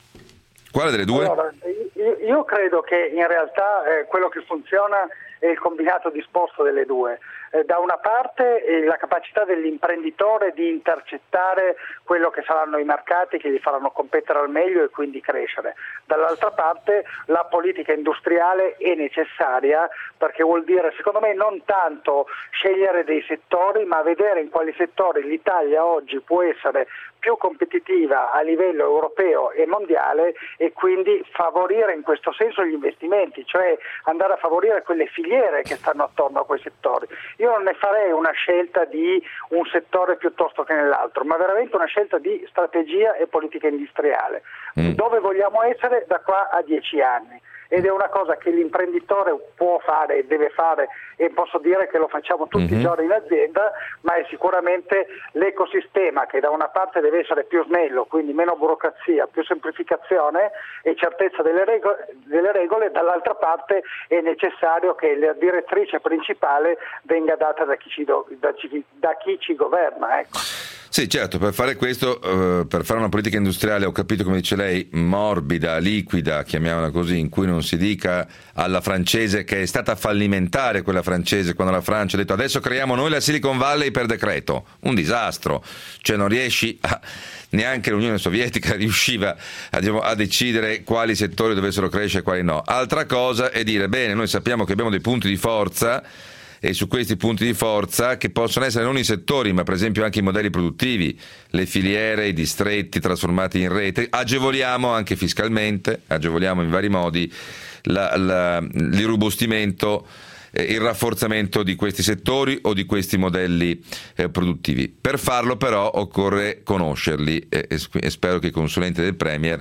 Quale delle due? Allora, io, io credo che in realtà eh, quello che funziona è il combinato disposto delle due. Eh, da una parte eh, la capacità dell'imprenditore di intercettare quello che saranno i mercati che gli faranno competere al meglio e quindi crescere. Dall'altra parte la politica industriale è necessaria, perché vuol dire, secondo me, non tanto scegliere dei settori, ma vedere in quali settori l'Italia oggi può essere più competitiva a livello europeo e mondiale, e quindi favorire in questo senso gli investimenti, cioè andare a favorire quelle filiere che stanno attorno a quei settori. Io non ne farei una scelta di un settore piuttosto che nell'altro, ma veramente una scelta di strategia e politica industriale. Mm. Dove vogliamo essere da qua a dieci anni? Ed è una cosa che l'imprenditore può fare e deve fare, e posso dire che lo facciamo tutti mm-hmm. i giorni in azienda, ma è sicuramente l'ecosistema che da una parte deve essere più snello, quindi meno burocrazia, più semplificazione e certezza delle regole, delle regole, dall'altra parte è necessario che la direttrice principale venga data da chi ci, do, da chi, da chi ci governa. Ecco. Sì, certo, per fare questo, eh, per fare una politica industriale, ho capito, come dice lei, morbida, liquida, chiamiamola così, in cui non si dica alla francese, che è stata fallimentare quella francese, quando la Francia ha detto adesso creiamo noi la Silicon Valley per decreto, un disastro, cioè non riesci a, neanche l'Unione Sovietica riusciva a, diciamo, a decidere quali settori dovessero crescere e quali no. Altra cosa è dire, bene, noi sappiamo che abbiamo dei punti di forza, e su questi punti di forza, che possono essere non i settori ma per esempio anche i modelli produttivi, le filiere, i distretti trasformati in rete, agevoliamo anche fiscalmente, agevoliamo in vari modi la, la, l'irrobustimento, eh, il rafforzamento di questi settori o di questi modelli eh, produttivi. Per farlo però occorre conoscerli, e, e spero che i consulenti del Premier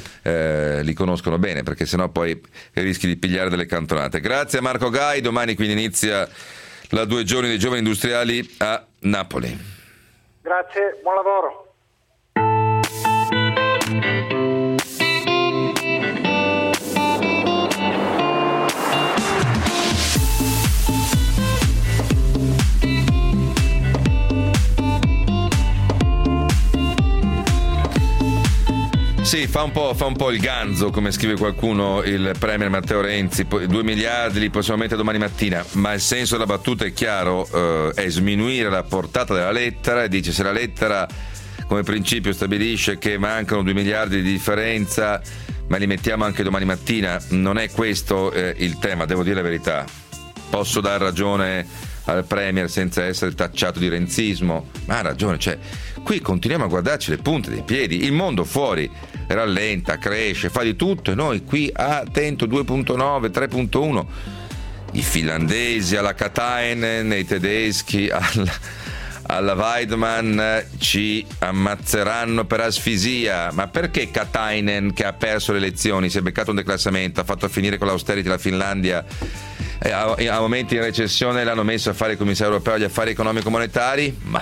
Eh, li conoscono bene, perché sennò poi rischi di pigliare delle cantonate. Grazie a Marco Guy. Domani quindi inizia la due giorni dei giovani industriali a Napoli. Grazie, buon lavoro. Sì, fa un po', fa un po' il ganzo, come scrive qualcuno, il Premier Matteo Renzi. Due miliardi li possiamo mettere domani mattina, ma il senso della battuta è chiaro, eh, è sminuire la portata della lettera, e dice: se la lettera come principio stabilisce che mancano due miliardi di differenza, ma li mettiamo anche domani mattina, non è questo eh, il tema, devo dire la verità. Posso dar ragione al Premier senza essere tacciato di renzismo. Ma ha ragione, cioè, qui continuiamo a guardarci le punte dei piedi, il mondo fuori rallenta, cresce, fa di tutto e noi qui, ah, attento, due virgola nove, tre virgola uno, i finlandesi alla Katainen, i tedeschi alla... alla Weidmann ci ammazzeranno per asfisia. Ma perché Katainen, che ha perso le elezioni, si è beccato un declassamento, ha fatto finire con l'austerity la Finlandia, e a, a momenti in recessione l'hanno messo a fare il commissario europeo agli affari economico-monetari? Ma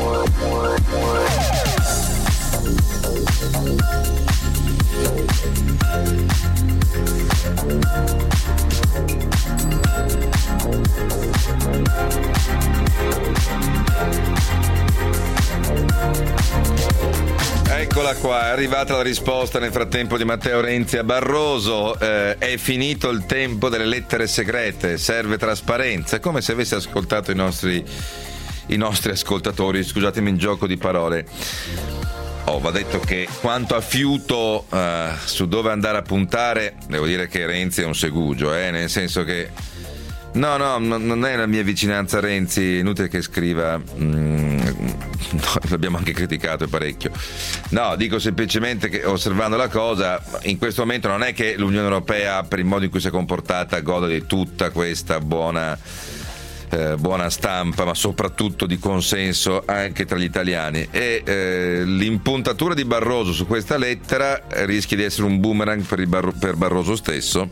eccola qua, è arrivata la risposta nel frattempo di Matteo Renzi a Barroso. Eh, è finito il tempo delle lettere segrete, serve trasparenza. È come se avesse ascoltato i nostri, i nostri ascoltatori, scusatemi il gioco di parole. Oh, va detto che quanto a fiuto eh, su dove andare a puntare, devo dire che Renzi è un segugio, eh, nel senso che No, no, non è la mia vicinanza a Renzi, inutile che scriva, mm, no, l'abbiamo anche criticato parecchio. No, dico semplicemente che osservando la cosa, in questo momento non è che l'Unione Europea, per il modo in cui si è comportata, goda di tutta questa buona, eh, buona stampa, ma soprattutto di consenso anche tra gli italiani. E eh, l'impuntatura di Barroso su questa lettera rischia di essere un boomerang per, il Bar- per Barroso stesso.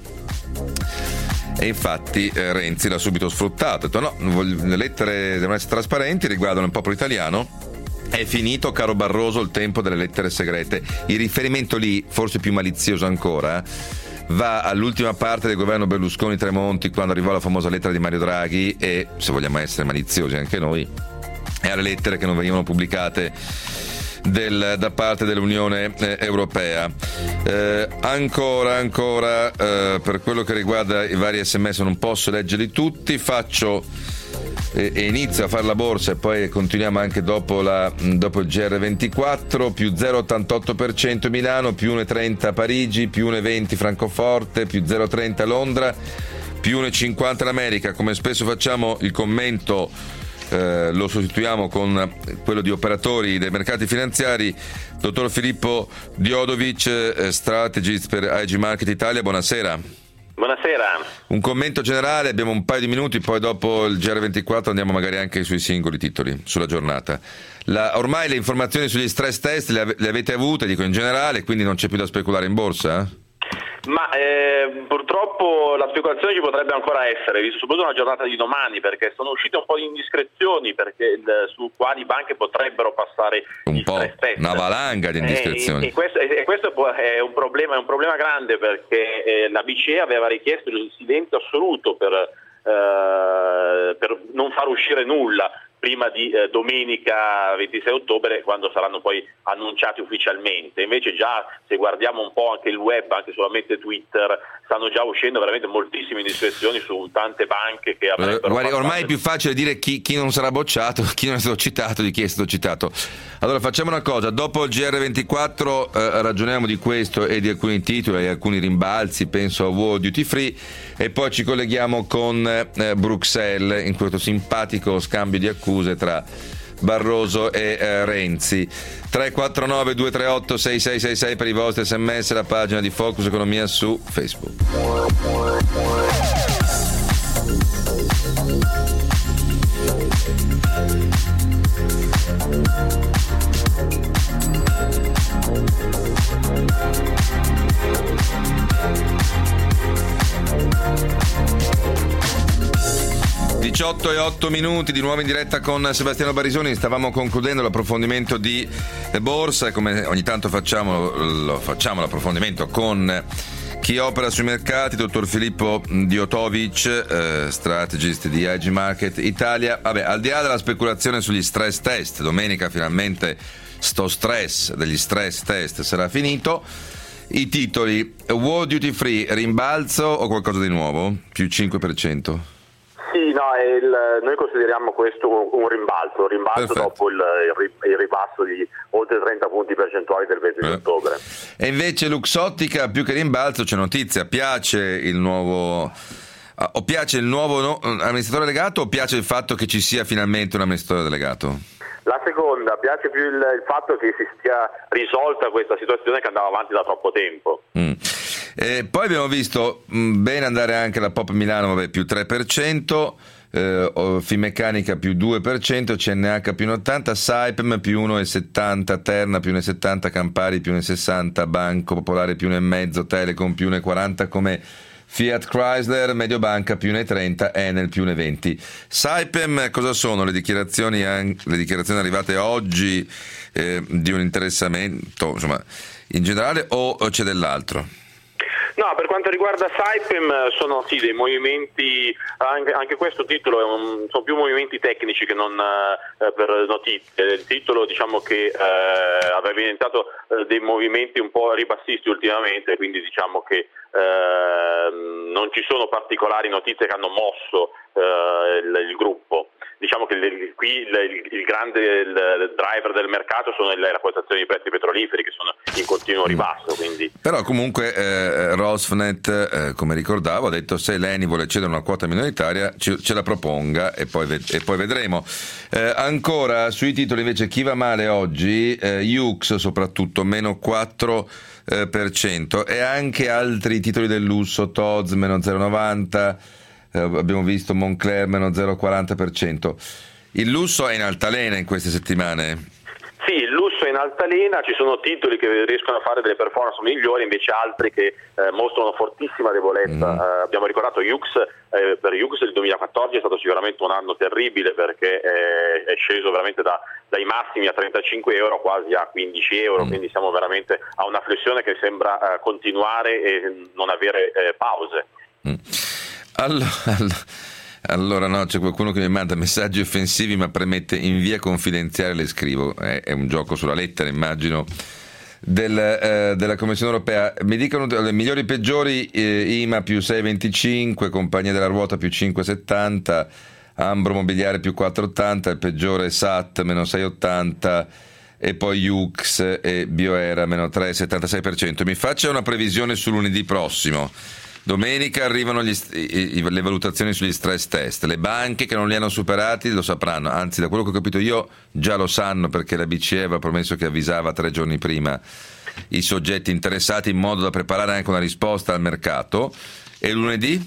E infatti eh, Renzi l'ha subito sfruttato, ha detto no, le lettere devono essere trasparenti, riguardano il popolo italiano, è finito, caro Barroso, il tempo delle lettere segrete. Il riferimento lì, forse più malizioso ancora, va all'ultima parte del governo Berlusconi-Tremonti, quando arrivò la famosa lettera di Mario Draghi, e se vogliamo essere maliziosi anche noi, e alle lettere che non venivano pubblicate Del, da parte dell'Unione eh, Europea. Eh, ancora, ancora, eh, per quello che riguarda i vari sms, non posso leggerli tutti, faccio eh, e inizio a fare la borsa e poi continuiamo anche dopo, la, dopo il G R ventiquattro. Più zero virgola ottantotto per cento Milano, più uno virgola trenta Parigi, più uno virgola venti Francoforte, più zero virgola trenta Londra, più uno virgola cinquanta l'America. Come spesso facciamo, il commento Eh, lo sostituiamo con quello di operatori dei mercati finanziari. Dottor Filippo Diodovic, eh, strategist per I G Market Italia, buonasera. Buonasera. Un commento generale, abbiamo un paio di minuti, poi dopo il G R ventiquattro andiamo magari anche sui singoli titoli, sulla giornata. La, ormai le informazioni sugli stress test le, ave, le avete avute, dico in generale, quindi non c'è più da speculare in borsa? Eh? Ma eh, purtroppo la speculazione ci potrebbe ancora essere, visto soprattutto una giornata di domani, perché sono uscite un po' di indiscrezioni perché il, su quali banche potrebbero passare un po' una valanga di indiscrezioni. E, e, questo, e questo è un problema, è un problema grande, perché eh, la B C E aveva richiesto il silenzio assoluto per, eh, per non far uscire nulla prima di eh, domenica ventisei ottobre, quando saranno poi annunciati ufficialmente. Invece già, se guardiamo un po' anche il web, anche solamente Twitter, stanno già uscendo veramente moltissime indiscrezioni su tante banche che avrebbero... Eh, guardi, ormai è più facile dire chi, chi non sarà bocciato, chi non è stato citato, di chi è stato citato. Allora facciamo una cosa, dopo il G R ventiquattro eh, ragioniamo di questo e di alcuni titoli, alcuni rimbalzi, penso a World Duty Free, e poi ci colleghiamo con eh, Bruxelles in questo simpatico scambio di accuse tra Barroso e eh, Renzi. Tre quattro nove due tre otto sei sei sei sei per i vostri sms, la pagina di Focus Economia su Facebook. diciotto e otto minuti, di nuovo in diretta con Sebastiano Barisoni. Stavamo concludendo l'approfondimento di borsa e, come ogni tanto facciamo, lo facciamo l'approfondimento con chi opera sui mercati, dottor Filippo Diodovic, eh, strategist di I G Market Italia. Vabbè, al di là della speculazione sugli stress test, domenica finalmente sto stress degli stress test sarà finito. I titoli: World Duty Free, rimbalzo o qualcosa di nuovo? Più cinque per cento. Sì, no, il, noi consideriamo questo un rimbalzo, un rimbalzo Perfetto. dopo il, il ribasso di oltre trenta punti percentuali del venti eh. di ottobre. E invece Luxottica, più che rimbalzo c'è notizia, piace il nuovo O piace il nuovo no, amministratore delegato o piace il fatto che ci sia finalmente un amministratore delegato? La seconda, piace più il, il fatto che si sia risolta questa situazione che andava avanti da troppo tempo. Mm. Eh, poi abbiamo visto mh, bene andare anche la Pop Milano, vabbè, più tre per cento, eh, Finmeccanica più due per cento, C N H più uno virgola ottanta, Saipem più uno virgola settanta, Terna più uno virgola settanta, Campari più uno virgola sessanta, Banco Popolare più uno virgola cinque, Telecom più uno virgola quaranta come Fiat Chrysler, Mediobanca più uno virgola trenta, Enel più uno virgola venti. Saipem, cosa sono le dichiarazioni, le dichiarazioni arrivate oggi eh, di un interessamento, insomma, in generale, o, o c'è dell'altro? No, per quanto riguarda Saipem sono sì dei movimenti, anche, anche questo titolo è un, sono più movimenti tecnici che non eh, per notizie. Il titolo diciamo che eh, aveva evidenziato eh, dei movimenti un po' ribassisti ultimamente, quindi diciamo che eh, non ci sono particolari notizie che hanno mosso eh, il, il gruppo. Diciamo che il, qui il, il, il grande il, il driver del mercato sono le quotazioni dei prezzi petroliferi che sono in continuo ribasso. Quindi. Però comunque eh, Rosneft, eh, come ricordavo, ha detto se l'Eni vuole cedere una quota minoritaria ce, ce la proponga e poi, ved- e poi vedremo. Eh, ancora sui titoli invece chi va male oggi, eh, Yux soprattutto, meno quattro per cento, e anche altri titoli del lusso, Tod's meno zero virgola novanta, eh, abbiamo visto Moncler meno zero virgola quaranta per cento. Il lusso è in altalena in queste settimane? Sì, il lusso è in altalena, ci sono titoli che riescono a fare delle performance migliori, invece altri che eh, mostrano fortissima debolezza. Mm. Eh, abbiamo ricordato Yux, eh, per Yux il duemilaquattordici è stato sicuramente un anno terribile perché eh, è sceso veramente da, dai massimi a trentacinque euro quasi a quindici euro, mm. quindi siamo veramente a una flessione che sembra eh, continuare e non avere eh, pause. Mm. Allora... Allora no, c'è qualcuno che mi manda messaggi offensivi ma premette invia confidenziale, le scrivo, è, è un gioco sulla lettera immagino del, eh, della Commissione Europea. Mi dicono le migliori e peggiori, eh, I M A più sei virgola venticinque, Compagnia della Ruota più cinque virgola settanta, Ambro Mobiliare più quattro virgola ottanta, il peggiore S A T meno sei virgola ottanta e poi Yux e Bioera meno tre virgola settantasei per cento. Mi faccia una previsione su lunedì prossimo. Domenica arrivano gli, i, i, le valutazioni sugli stress test. Le banche che non li hanno superati lo sapranno, anzi da quello che ho capito io già lo sanno perché la B C E aveva promesso che avvisava tre giorni prima i soggetti interessati in modo da preparare anche una risposta al mercato. E lunedì?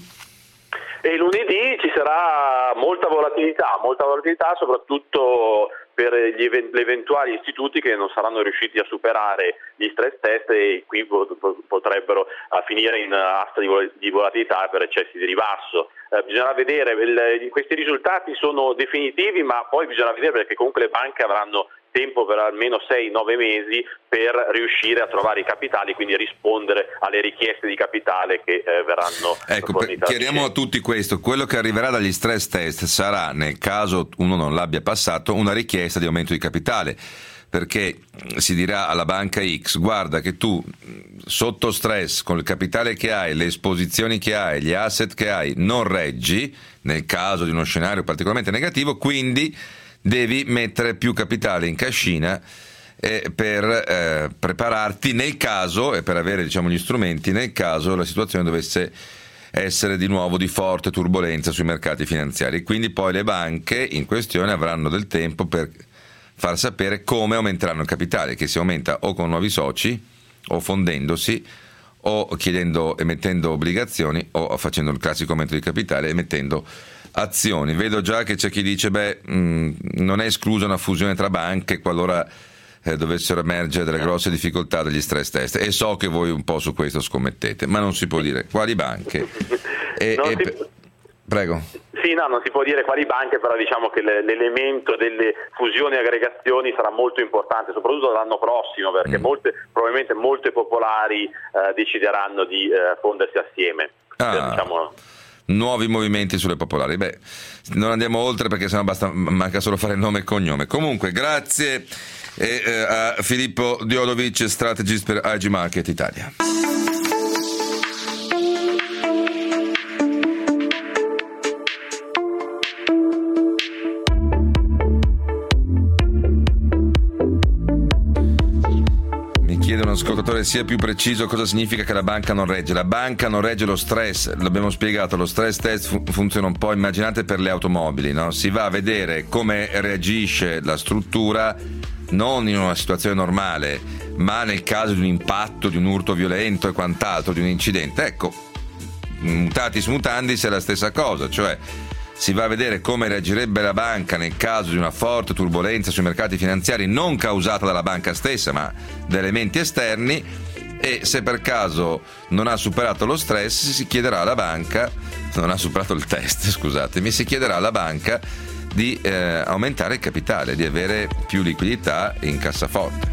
E lunedì ci sarà molta volatilità, molta volatilità soprattutto per gli event- gli eventuali istituti che non saranno riusciti a superare gli stress test e qui pot- potrebbero uh, finire in asta di, vol- di volatilità per eccessi di ribasso. Uh, bisognerà vedere, il, questi risultati sono definitivi, ma poi bisogna vedere perché comunque le banche avranno tempo per almeno sei nove mesi per riuscire a trovare i capitali, quindi rispondere alle richieste di capitale che eh, verranno ecco, fornite. Chiariamo a tutti questo, quello che arriverà dagli stress test sarà, nel caso uno non l'abbia passato, una richiesta di aumento di capitale, perché si dirà alla banca X, guarda che tu sotto stress, con il capitale che hai, le esposizioni che hai, gli asset che hai, non reggi, nel caso di uno scenario particolarmente negativo, quindi devi mettere più capitale in cascina eh, per eh, prepararti nel caso e per avere diciamo gli strumenti nel caso la situazione dovesse essere di nuovo di forte turbolenza sui mercati finanziari. Quindi poi le banche in questione avranno del tempo per far sapere come aumenteranno il capitale, che si aumenta o con nuovi soci o fondendosi o chiedendo emettendo obbligazioni o facendo il classico aumento di capitale emettendo azioni. Vedo già che c'è chi dice beh mh, non è esclusa una fusione tra banche qualora eh, dovessero emergere delle grosse difficoltà degli stress test, e so che voi un po' su questo scommettete, ma non si può dire quali banche e, e si... prego. Sì, no, non si può dire quali banche, però diciamo che l'elemento delle fusioni e aggregazioni sarà molto importante, soprattutto l'anno prossimo, perché mm. molte, probabilmente molte popolari eh, decideranno di eh, fondersi assieme. Ah. Cioè, diciamo... Nuovi movimenti sulle popolari. Beh, non andiamo oltre perché sennò basta, manca solo fare nome e cognome. Comunque, grazie eh, eh, a Filippo Diodovic, strategist per I G Market Italia. Mi chiedono ascoltatore sia più preciso cosa significa che la banca non regge. La banca non regge lo stress, l'abbiamo spiegato, lo stress test fu- funziona un po', immaginate per le automobili, no? Si va a vedere come reagisce la struttura non in una situazione normale, ma nel caso di un impatto, di un urto violento e quant'altro, di un incidente. Ecco, mutatis mutandis è la stessa cosa, cioè si va a vedere come reagirebbe la banca nel caso di una forte turbolenza sui mercati finanziari non causata dalla banca stessa ma da elementi esterni, e se per caso non ha superato lo stress si chiederà alla banca, non ha superato il test, scusatemi, si chiederà alla banca di eh, aumentare il capitale, di avere più liquidità in cassaforte.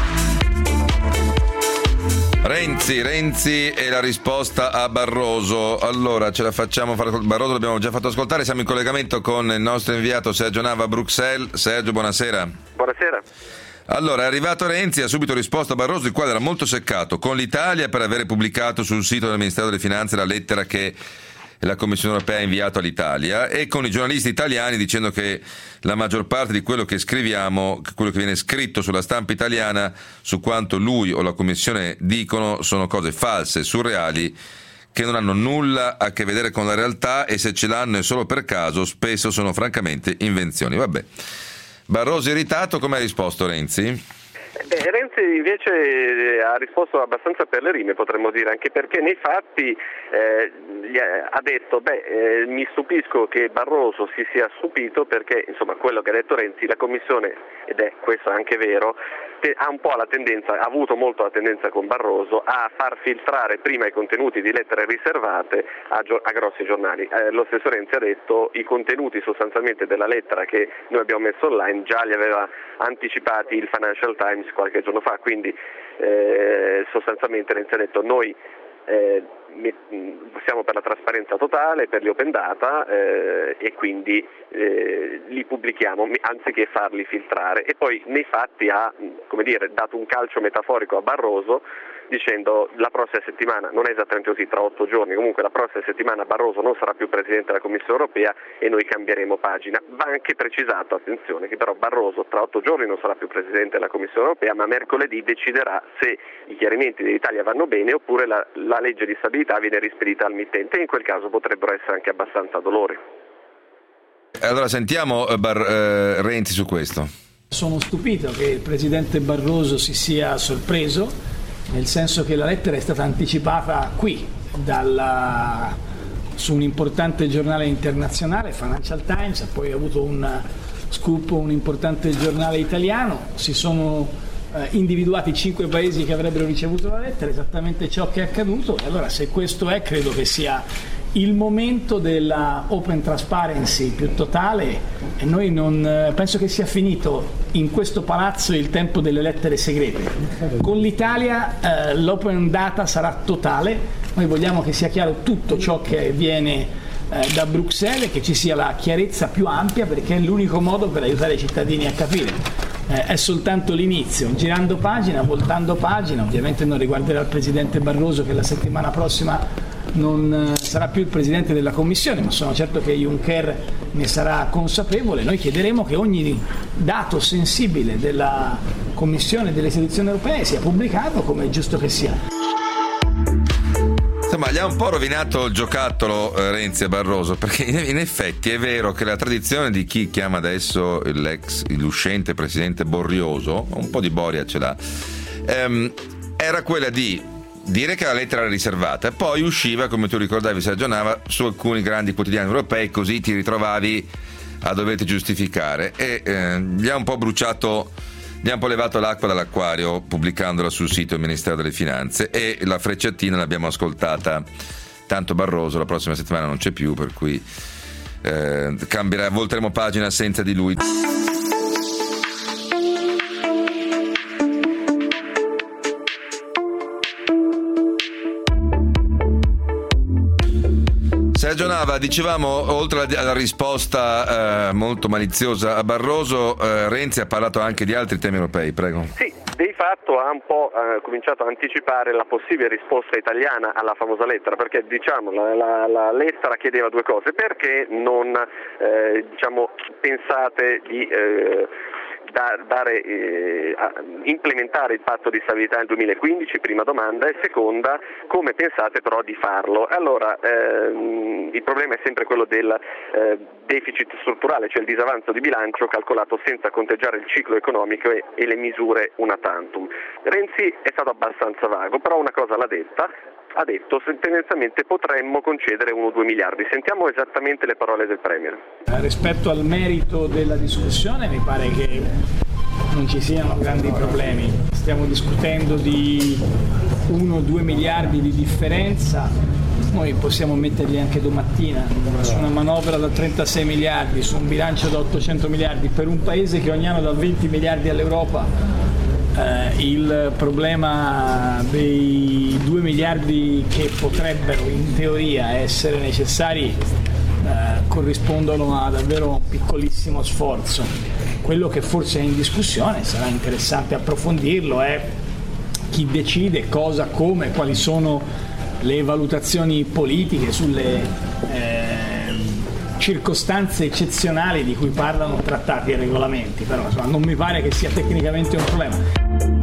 Renzi, Renzi e la risposta a Barroso. Allora, ce la facciamo fare con Barroso, l'abbiamo già fatto ascoltare, siamo in collegamento con il nostro inviato Sergio Nava a Bruxelles. Sergio, buonasera. Buonasera. Allora, è arrivato Renzi, ha subito risposto a Barroso, il quale era molto seccato con l'Italia per avere pubblicato sul sito del Ministero delle Finanze la lettera che la Commissione europea ha inviato all'Italia, e con i giornalisti italiani dicendo che la maggior parte di quello che scriviamo, quello che viene scritto sulla stampa italiana su quanto lui o la Commissione dicono sono cose false, surreali, che non hanno nulla a che vedere con la realtà, e se ce l'hanno è solo per caso, spesso sono francamente invenzioni. Vabbè. Barroso irritato, come ha risposto Renzi? Beh, Renzi invece ha risposto abbastanza per le rime, potremmo dire, anche perché nei fatti eh, gli ha, ha detto beh eh, mi stupisco che Barroso si sia stupito, perché insomma quello che ha detto Renzi, la Commissione, ed è questo anche vero, te, ha un po' la tendenza, ha avuto molto la tendenza con Barroso a far filtrare prima i contenuti di lettere riservate a, a grossi giornali. Eh, lo stesso Renzi ha detto i contenuti sostanzialmente della lettera che noi abbiamo messo online già li aveva anticipati il Financial Times qualche giorno fa, quindi eh, sostanzialmente Renzi ha detto noi eh, siamo per la trasparenza totale, per gli open data eh, e quindi eh, li pubblichiamo anziché farli filtrare, e poi nei fatti ha, come dire, dato un calcio metaforico a Barroso dicendo la prossima settimana, non è esattamente così, tra otto giorni, comunque la prossima settimana Barroso non sarà più Presidente della Commissione Europea e noi cambieremo pagina. Va anche precisato, attenzione, che però Barroso tra otto giorni non sarà più Presidente della Commissione Europea, ma mercoledì deciderà se i chiarimenti dell'Italia vanno bene oppure la, la legge di stabilità viene rispedita al mittente, e in quel caso potrebbero essere anche abbastanza dolori. Allora sentiamo Bar- eh, Renzi su questo. Sono stupito che il Presidente Barroso si sia sorpreso, nel senso che la lettera è stata anticipata qui dalla, su un importante giornale internazionale, Financial Times, ha poi avuto un scoop, un importante giornale italiano, si sono eh, individuati cinque paesi che avrebbero ricevuto la lettera, esattamente ciò che è accaduto, e allora se questo è, credo che sia il momento della open transparency più totale, e noi non penso che sia finito in questo palazzo il tempo delle lettere segrete. Con l'Italia eh, l'open data sarà totale, noi vogliamo che sia chiaro tutto ciò che viene eh, da Bruxelles, che ci sia la chiarezza più ampia, perché è l'unico modo per aiutare i cittadini a capire. Eh, è soltanto l'inizio, girando pagina, voltando pagina, ovviamente non riguarderà il Presidente Barroso che la settimana prossima non sarà più il Presidente della Commissione, ma sono certo che Juncker ne sarà consapevole. Noi chiederemo che ogni dato sensibile della Commissione e delle istituzioni europee sia pubblicato, come è giusto che sia. Insomma, gli ha un po' rovinato il giocattolo eh, Renzi e Barroso, perché in, in effetti è vero che la tradizione di chi chiama adesso l'ex, l'uscente Presidente Borrioso, un po' di Boria ce l'ha, ehm, era quella di dire che la lettera era riservata, poi usciva, come tu ricordavi Sergio Nava, su alcuni grandi quotidiani europei, così ti ritrovavi a doverti giustificare, e eh, gli ha un po' bruciato, gli ha un po' levato l'acqua dall'acquario pubblicandola sul sito del Ministero delle Finanze, e la frecciatina l'abbiamo ascoltata, tanto Barroso la prossima settimana non c'è più, per cui eh, cambierà, volteremo pagina senza di lui. Sergio Nava, dicevamo, oltre alla risposta eh, molto maliziosa a Barroso, eh, Renzi ha parlato anche di altri temi europei, prego. Sì, di fatto ha un po' eh, cominciato a anticipare la possibile risposta italiana alla famosa lettera, perché diciamo la, la, la lettera chiedeva due cose: perché non eh, diciamo pensate di eh, da, dare, eh, implementare il patto di stabilità nel duemilaquindici, prima domanda, e seconda, come pensate però di farlo? Allora, ehm, il problema è sempre quello del eh, deficit strutturale, cioè il disavanzo di bilancio calcolato senza conteggiare il ciclo economico e, e le misure una tantum. Renzi è stato abbastanza vago, però una cosa l'ha detta, ha detto tendenzialmente potremmo concedere uno o due miliardi. Sentiamo esattamente le parole del Premier. Rispetto al merito della discussione mi pare che non ci siano grandi problemi. Stiamo discutendo di uno o due miliardi di differenza, noi possiamo metterli anche domattina su una manovra da trentasei miliardi, su un bilancio da ottocento miliardi, per un paese che ogni anno dà venti miliardi all'Europa. Eh, il problema dei due miliardi che potrebbero in teoria essere necessari eh, corrispondono a davvero un piccolissimo sforzo. Quello che forse è in discussione, sarà interessante approfondirlo, è chi decide cosa, come, quali sono le valutazioni politiche sulle eh, circostanze eccezionali di cui parlano trattati e regolamenti, però insomma, non mi pare che sia tecnicamente un problema.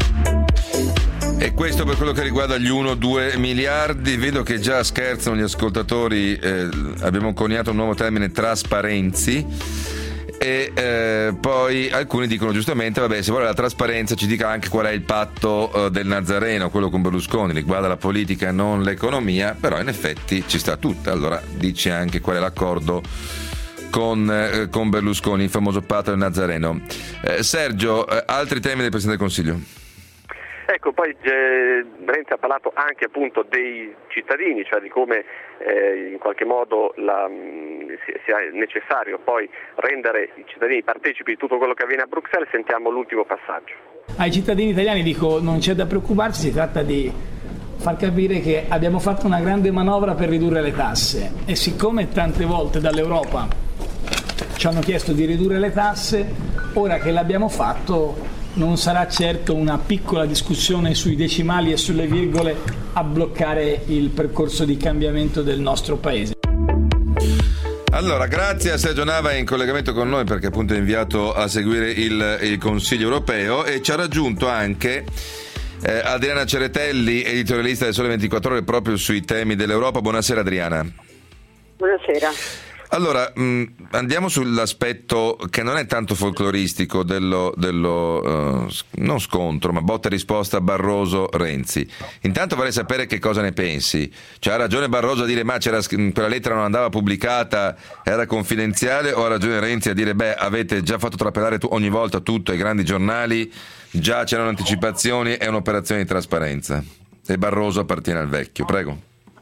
E questo per quello che riguarda gli uno due miliardi. Vedo che già scherzano gli ascoltatori, eh, abbiamo coniato un nuovo termine, trasparenzi, e eh, poi alcuni dicono giustamente vabbè, se vuole la trasparenza ci dica anche qual è il patto eh, del Nazareno, quello con Berlusconi, riguarda la politica e non l'economia, però in effetti ci sta tutta, allora dici anche qual è l'accordo con, eh, con Berlusconi, il famoso patto del Nazareno. eh, Sergio, eh, altri temi del Presidente del Consiglio? Ecco, poi eh, Renzi ha parlato anche appunto dei cittadini, cioè di come eh, in qualche modo la, mh, sia necessario poi rendere i cittadini partecipi di tutto quello che avviene a Bruxelles. Sentiamo l'ultimo passaggio. Ai cittadini italiani dico non c'è da preoccuparsi, si tratta di far capire che abbiamo fatto una grande manovra per ridurre le tasse e siccome tante volte dall'Europa ci hanno chiesto di ridurre le tasse, ora che l'abbiamo fatto non sarà certo una piccola discussione sui decimali e sulle virgole a bloccare il percorso di cambiamento del nostro Paese. Allora, grazie a Sergio Nava in collegamento con noi perché appunto è inviato a seguire il, il Consiglio europeo, e ci ha raggiunto anche eh, Adriana Ceretelli, editorialista del Sole ventiquattro Ore proprio sui temi dell'Europa. Buonasera Adriana. Buonasera. Allora, mh, andiamo sull'aspetto che non è tanto folcloristico dello, dello uh, non scontro, ma botta e risposta Barroso-Renzi. Intanto vorrei sapere che cosa ne pensi. Cioè, ha ragione Barroso a dire ma c'era, quella lettera non andava pubblicata, era confidenziale, o ha ragione Renzi a dire beh, avete già fatto trapelare tu, ogni volta tutto ai grandi giornali, già c'erano anticipazioni, è un'operazione di trasparenza e Barroso appartiene al vecchio? Prego.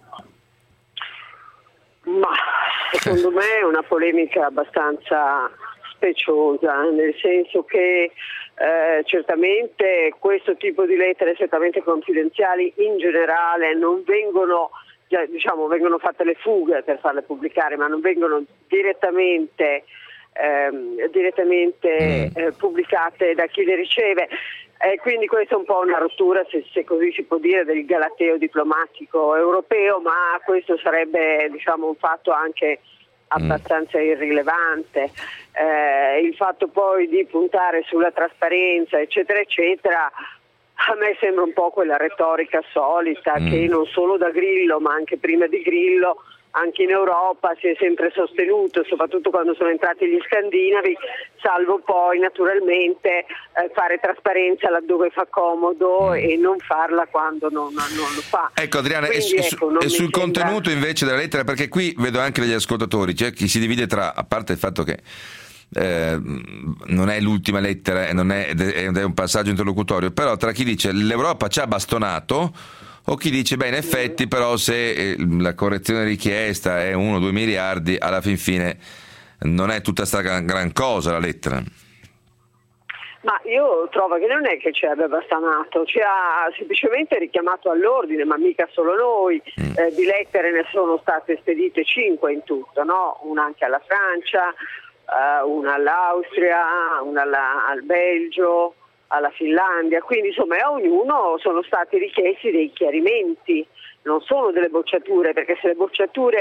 Ma secondo me è una polemica abbastanza speciosa, nel senso che eh, certamente questo tipo di lettere certamente confidenziali in generale non vengono, diciamo, vengono fatte le fughe per farle pubblicare, ma non vengono direttamente, ehm, direttamente eh, pubblicate da chi le riceve. E quindi questa è un po' una rottura, se, se così si può dire, del galateo diplomatico europeo, ma questo sarebbe, diciamo, un fatto anche abbastanza irrilevante. Eh, il fatto poi di puntare sulla trasparenza, eccetera, eccetera, a me sembra un po' quella retorica solita mm. che non solo da Grillo, ma anche prima di Grillo, anche in Europa si è sempre sostenuto, soprattutto quando sono entrati gli scandinavi, salvo poi naturalmente eh, fare trasparenza laddove fa comodo mm. e non farla quando non, non lo fa. Ecco Adriana, Quindi, e, ecco, su, e sul sembra... contenuto invece della lettera, perché qui vedo anche degli ascoltatori, c'è chi si divide tra, a parte il fatto che Eh, non è l'ultima lettera e non è, ed è un passaggio interlocutorio, però tra chi dice l'Europa ci ha bastonato o chi dice beh in effetti però se eh, la correzione richiesta è uno o due miliardi alla fin fine non è tutta sta gran, gran cosa la lettera. Ma io trovo che non è che ci abbia bastonato, ci ha semplicemente richiamato all'ordine, ma mica solo noi, mm. eh, di lettere ne sono state spedite cinque in tutto, no? Una anche alla Francia, Uh, una all'Austria, una alla, al Belgio, alla Finlandia, quindi insomma a ognuno sono stati richiesti dei chiarimenti, non sono delle bocciature, perché se le bocciature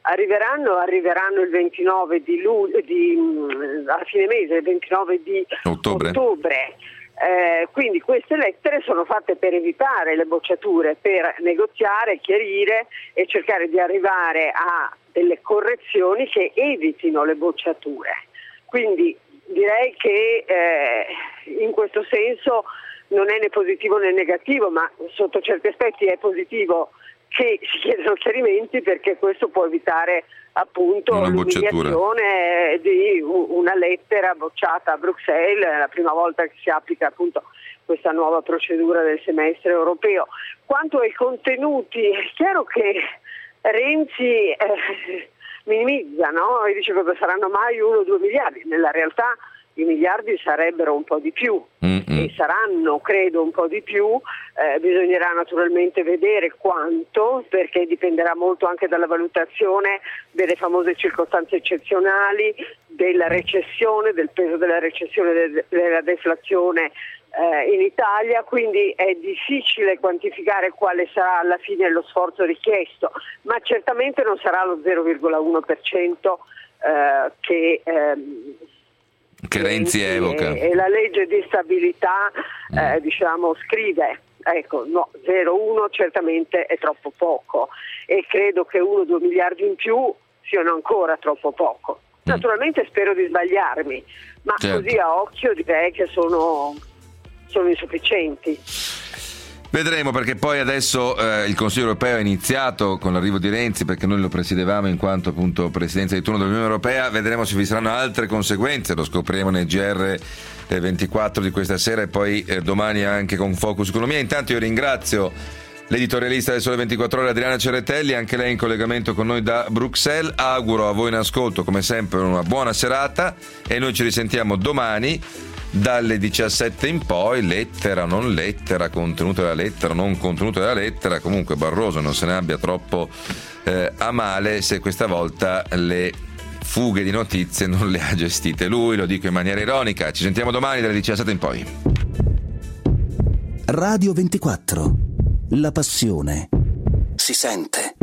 arriveranno, arriveranno il ventinove di luglio, di, alla fine mese, il ventinove di ottobre. ottobre. Eh, quindi queste lettere sono fatte per evitare le bocciature, per negoziare, chiarire e cercare di arrivare a delle correzioni che evitino le bocciature. Quindi direi che eh, in questo senso non è né positivo né negativo, ma sotto certi aspetti è positivo che si chiedano chiarimenti, perché questo può evitare appunto l'umiliazione di una lettera bocciata a Bruxelles, è la prima volta che si applica appunto questa nuova procedura del semestre europeo. Quanto ai contenuti, è chiaro che Renzi eh, minimizza, no? E dice che saranno mai uno o due miliardi, nella realtà i miliardi sarebbero un po' di più Mm-mm. e saranno credo un po' di più, eh, bisognerà naturalmente vedere quanto, perché dipenderà molto anche dalla valutazione delle famose circostanze eccezionali, della recessione, del peso della recessione, de- della deflazione eh, in Italia, quindi è difficile quantificare quale sarà alla fine lo sforzo richiesto, ma certamente non sarà lo zero virgola uno per cento eh, che ehm, che Renzi evoca e, e la legge di stabilità eh, diciamo scrive. Ecco, no, zero virgola uno certamente è troppo poco e credo che uno o due miliardi in più siano ancora troppo poco. Naturalmente spero di sbagliarmi, ma certo. Così a occhio direi che sono, sono insufficienti. Vedremo, perché poi adesso eh, il Consiglio europeo è iniziato con l'arrivo di Renzi, perché noi lo presiedevamo in quanto appunto presidenza di turno dell'Unione Europea. Vedremo se vi saranno altre conseguenze, lo scopriremo nel G R ventiquattro di questa sera e poi eh, domani anche con Focus Economia. Intanto io ringrazio l'editorialista del Sole ventiquattro Ore Adriana Ceretelli, anche lei in collegamento con noi da Bruxelles. Auguro a voi in ascolto come sempre una buona serata e noi ci risentiamo domani dalle diciassette in poi. Lettera, non lettera, contenuto della lettera, non contenuto della lettera. Comunque Barroso non se ne abbia troppo eh, a male se questa volta le fughe di notizie non le ha gestite lui, lo dico in maniera ironica. Ci sentiamo domani dalle diciassette in poi. Radio ventiquattro, la passione si sente.